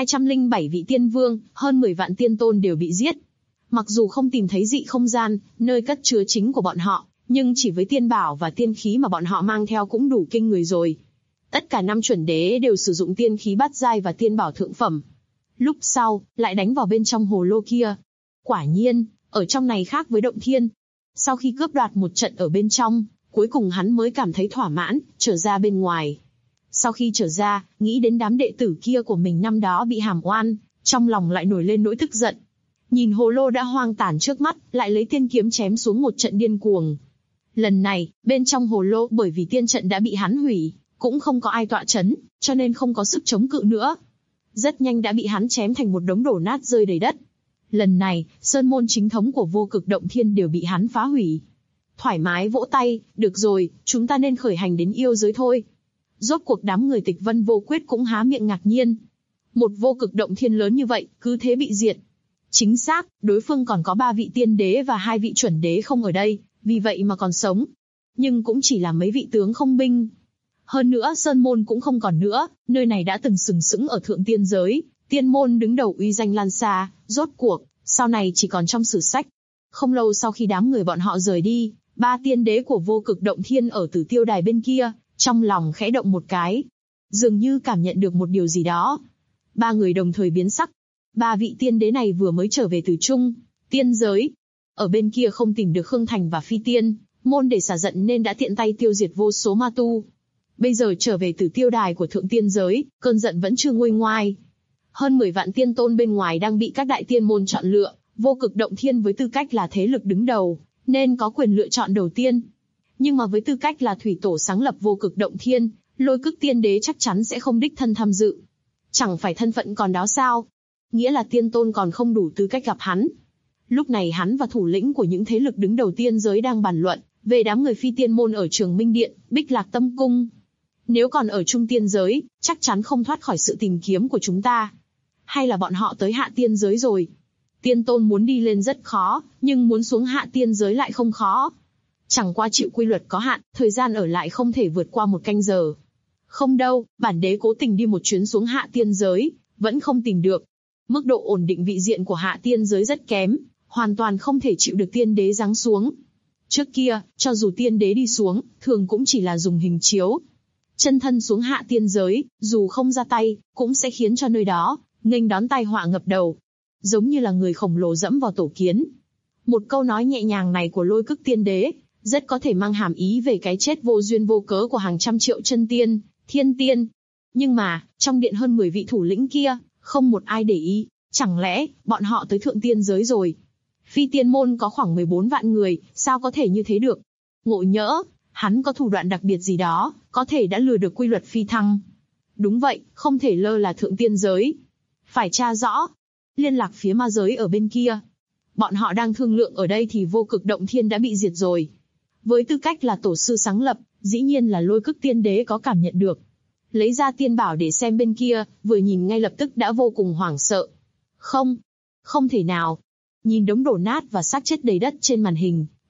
207 vị tiên vương, hơn 10 vạn tiên tôn đều bị giết. Mặc dù không tìm thấy dị không gian, nơi cất chứa chính của bọn họ, nhưng chỉ với tiên bảo và tiên khí mà bọn họ mang theo cũng đủ kinh người rồi. Tất cả 5 chuẩn đế đều sử dụng tiên khí bát giai và tiên bảo thượng phẩm. Lúc sau, lại đánh vào bên trong hồ lô kia. Quả nhiên, ở trong này khác với động thiên. Sau khi cướp đoạt một trận ở bên trong, cuối cùng hắn mới cảm thấy thỏa mãn, trở ra bên ngoài. Sau khi trở ra, nghĩ đến đám đệ tử kia của mình năm đó bị hàm oan, trong lòng lại nổi lên nỗi tức giận. Nhìn hồ lô đã hoang tàn trước mắt, lại lấy tiên kiếm chém xuống một trận điên cuồng. Lần này, bên trong hồ lô bởi vì tiên trận đã bị hắn hủy, cũng không có ai tọa chấn, cho nên không có sức chống cự nữa. Rất nhanh đã bị hắn chém thành một đống đổ nát rơi đầy đất. Lần này, sơn môn chính thống của vô cực động thiên đều bị hắn phá hủy. Thoải mái vỗ tay, được rồi, chúng ta nên khởi hành đến yêu giới thôi. Rốt cuộc đám người Tịch Vân Vô Quyết cũng há miệng ngạc nhiên. Một vô cực động thiên lớn như vậy, cứ thế bị diệt. Chính xác, đối phương còn có 3 vị tiên đế và 2 vị chuẩn đế không ở đây, vì vậy mà còn sống. Nhưng cũng chỉ là mấy vị tướng không binh. Hơn nữa sơn môn cũng không còn nữa, nơi này đã từng sừng sững ở thượng tiên giới, tiên môn đứng đầu uy danh lan xa, rốt cuộc, sau này chỉ còn trong sử sách. Không lâu sau khi đám người bọn họ rời đi, 3 tiên đế của vô cực động thiên ở Tử Tiêu Đài bên kia, trong lòng khẽ động một cái. Dường như cảm nhận được một điều gì đó. 3 người đồng thời biến sắc. 3 vị tiên đế này vừa mới trở về từ Trung tiên giới. Ở bên kia không tìm được Khương Thành và Phi Tiên môn để xả giận nên đã tiện tay tiêu diệt vô số ma tu. Bây giờ trở về Tử Tiêu Đài của thượng tiên giới, cơn giận vẫn chưa nguôi ngoai. Hơn 10 vạn tiên tôn bên ngoài đang bị các đại tiên môn chọn lựa, vô cực động thiên với tư cách là thế lực đứng đầu, nên có quyền lựa chọn đầu tiên. Nhưng mà với tư cách là thủy tổ sáng lập vô cực động thiên, Lôi Cức tiên đế chắc chắn sẽ không đích thân tham dự. Chẳng phải thân phận còn đó sao? Nghĩa là tiên tôn còn không đủ tư cách gặp hắn. Lúc này hắn và thủ lĩnh của những thế lực đứng đầu tiên giới đang bàn luận về đám người Phi Tiên môn ở Trường Minh Điện, Bích Lạc Tâm Cung. Nếu còn ở Trung tiên giới, chắc chắn không thoát khỏi sự tìm kiếm của chúng ta. Hay là bọn họ tới Hạ tiên giới rồi? Tiên tôn muốn đi lên rất khó, nhưng muốn xuống Hạ tiên giới lại không khó. Chẳng qua chịu quy luật có hạn, thời gian ở lại không thể vượt qua 1 canh giờ. Không đâu, bản đế cố tình đi một chuyến xuống Hạ tiên giới, vẫn không tìm được. Mức độ ổn định vị diện của Hạ tiên giới rất kém, hoàn toàn không thể chịu được tiên đế giáng xuống. Trước kia, cho dù tiên đế đi xuống, thường cũng chỉ là dùng hình chiếu. Chân thân xuống Hạ tiên giới, dù không ra tay, cũng sẽ khiến cho nơi đó nghênh đón tai họa ngập đầu. Giống như là người khổng lồ dẫm vào tổ kiến. Một câu nói nhẹ nhàng này của Lôi Cức tiên đế, rất có thể mang hàm ý về cái chết vô duyên vô cớ của hàng trăm triệu chân tiên, thiên tiên. Nhưng mà, trong điện hơn 10 vị thủ lĩnh kia, không một ai để ý, chẳng lẽ, bọn họ tới thượng tiên giới rồi. Phi Tiên môn có khoảng 14 vạn người, sao có thể như thế được? Ngộ nhỡ, hắn có thủ đoạn đặc biệt gì đó, có thể đã lừa được quy luật phi thăng. Đúng vậy, không thể lơ là thượng tiên giới. Phải tra rõ. Liên lạc phía ma giới ở bên kia. Bọn họ đang thương lượng ở đây thì vô cực động thiên đã bị diệt rồi. Với tư cách là tổ sư sáng lập, dĩ nhiên là Lôi Cức tiên đế có cảm nhận được. Lấy ra tiên bảo để xem bên kia, vừa nhìn ngay lập tức đã vô cùng hoảng sợ. Không thể nào. Nhìn đống đổ nát và xác chết đầy đất trên màn hình,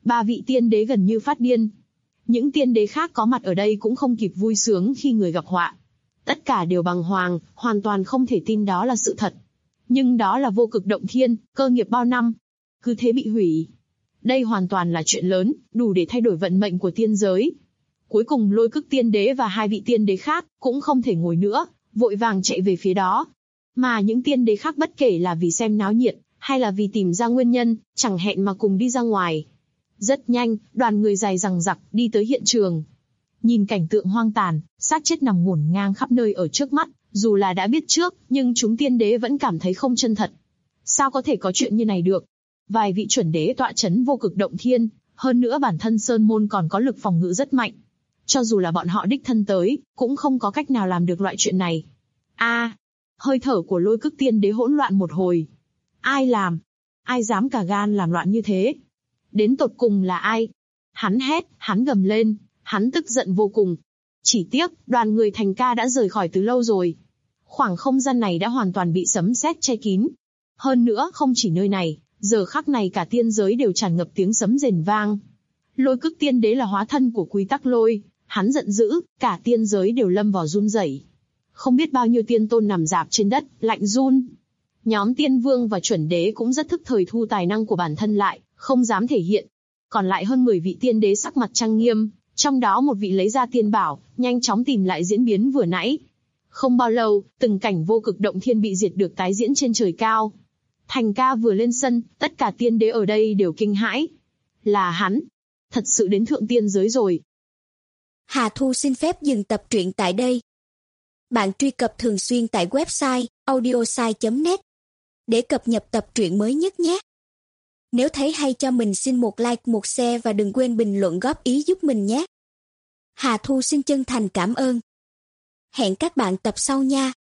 Ba vị tiên đế gần như phát điên. Những tiên đế khác có mặt ở đây cũng không kịp vui sướng khi người gặp họa. Tất cả đều bàng hoàng, hoàn toàn không thể tin đó là sự thật. Nhưng đó là vô cực động thiên, cơ nghiệp bao năm. Cứ thế bị hủy. Đây hoàn toàn là chuyện lớn, đủ để thay đổi vận mệnh của tiên giới. Cuối cùng Lôi Cức tiên đế và hai vị tiên đế khác cũng không thể ngồi nữa, vội vàng chạy về phía đó. Mà những tiên đế khác bất kể là vì xem náo nhiệt, hay là vì tìm ra nguyên nhân, chẳng hẹn mà cùng đi ra ngoài. Rất nhanh, đoàn người dài dằng dặc đi tới hiện trường. Nhìn cảnh tượng hoang tàn, xác chết nằm ngổn ngang khắp nơi ở trước mắt, dù là đã biết trước, nhưng chúng tiên đế vẫn cảm thấy không chân thật. Sao có thể có chuyện như này được? Vài vị chuẩn đế tọa chấn vô cực động thiên, hơn nữa bản thân Sơn Môn còn có lực phòng ngự rất mạnh. Cho dù là bọn họ đích thân tới, cũng không có cách nào làm được loại chuyện này. Hơi thở của Lôi Cức tiên đế hỗn loạn một hồi. Ai làm? Ai dám cả gan làm loạn như thế? Đến tột cùng là ai? Hắn hét, hắn gầm lên, hắn tức giận vô cùng. Chỉ tiếc, đoàn người Thành Ca đã rời khỏi từ lâu rồi. Khoảng không gian này đã hoàn toàn bị sấm sét che kín. Hơn nữa, không chỉ nơi này, giờ khắc này cả tiên giới đều tràn ngập tiếng sấm rền vang. Lôi Cức tiên đế là hóa thân của quy tắc lôi, hắn giận dữ, cả tiên giới đều lâm vào run rẩy. Không biết bao nhiêu tiên tôn nằm rạp trên đất, lạnh run. Nhóm tiên vương và chuẩn đế cũng rất thức thời thu tài năng của bản thân lại, không dám thể hiện. Còn lại hơn 10 vị tiên đế sắc mặt trang nghiêm, trong đó một vị lấy ra tiên bảo, nhanh chóng tìm lại diễn biến vừa nãy. Không bao lâu, từng cảnh vô cực động thiên bị diệt được tái diễn trên trời cao. Thành Ca vừa lên sân, tất cả tiên đế ở đây đều kinh hãi. Là hắn, thật sự đến thượng tiên giới rồi. Hà Thu xin phép dừng tập truyện tại đây. Bạn truy cập thường xuyên tại website audiosai.net để cập nhật tập truyện mới nhất nhé. Nếu thấy hay cho mình xin một like, một share và đừng quên bình luận góp ý giúp mình nhé. Hà Thu xin chân thành cảm ơn. Hẹn các bạn tập sau nha.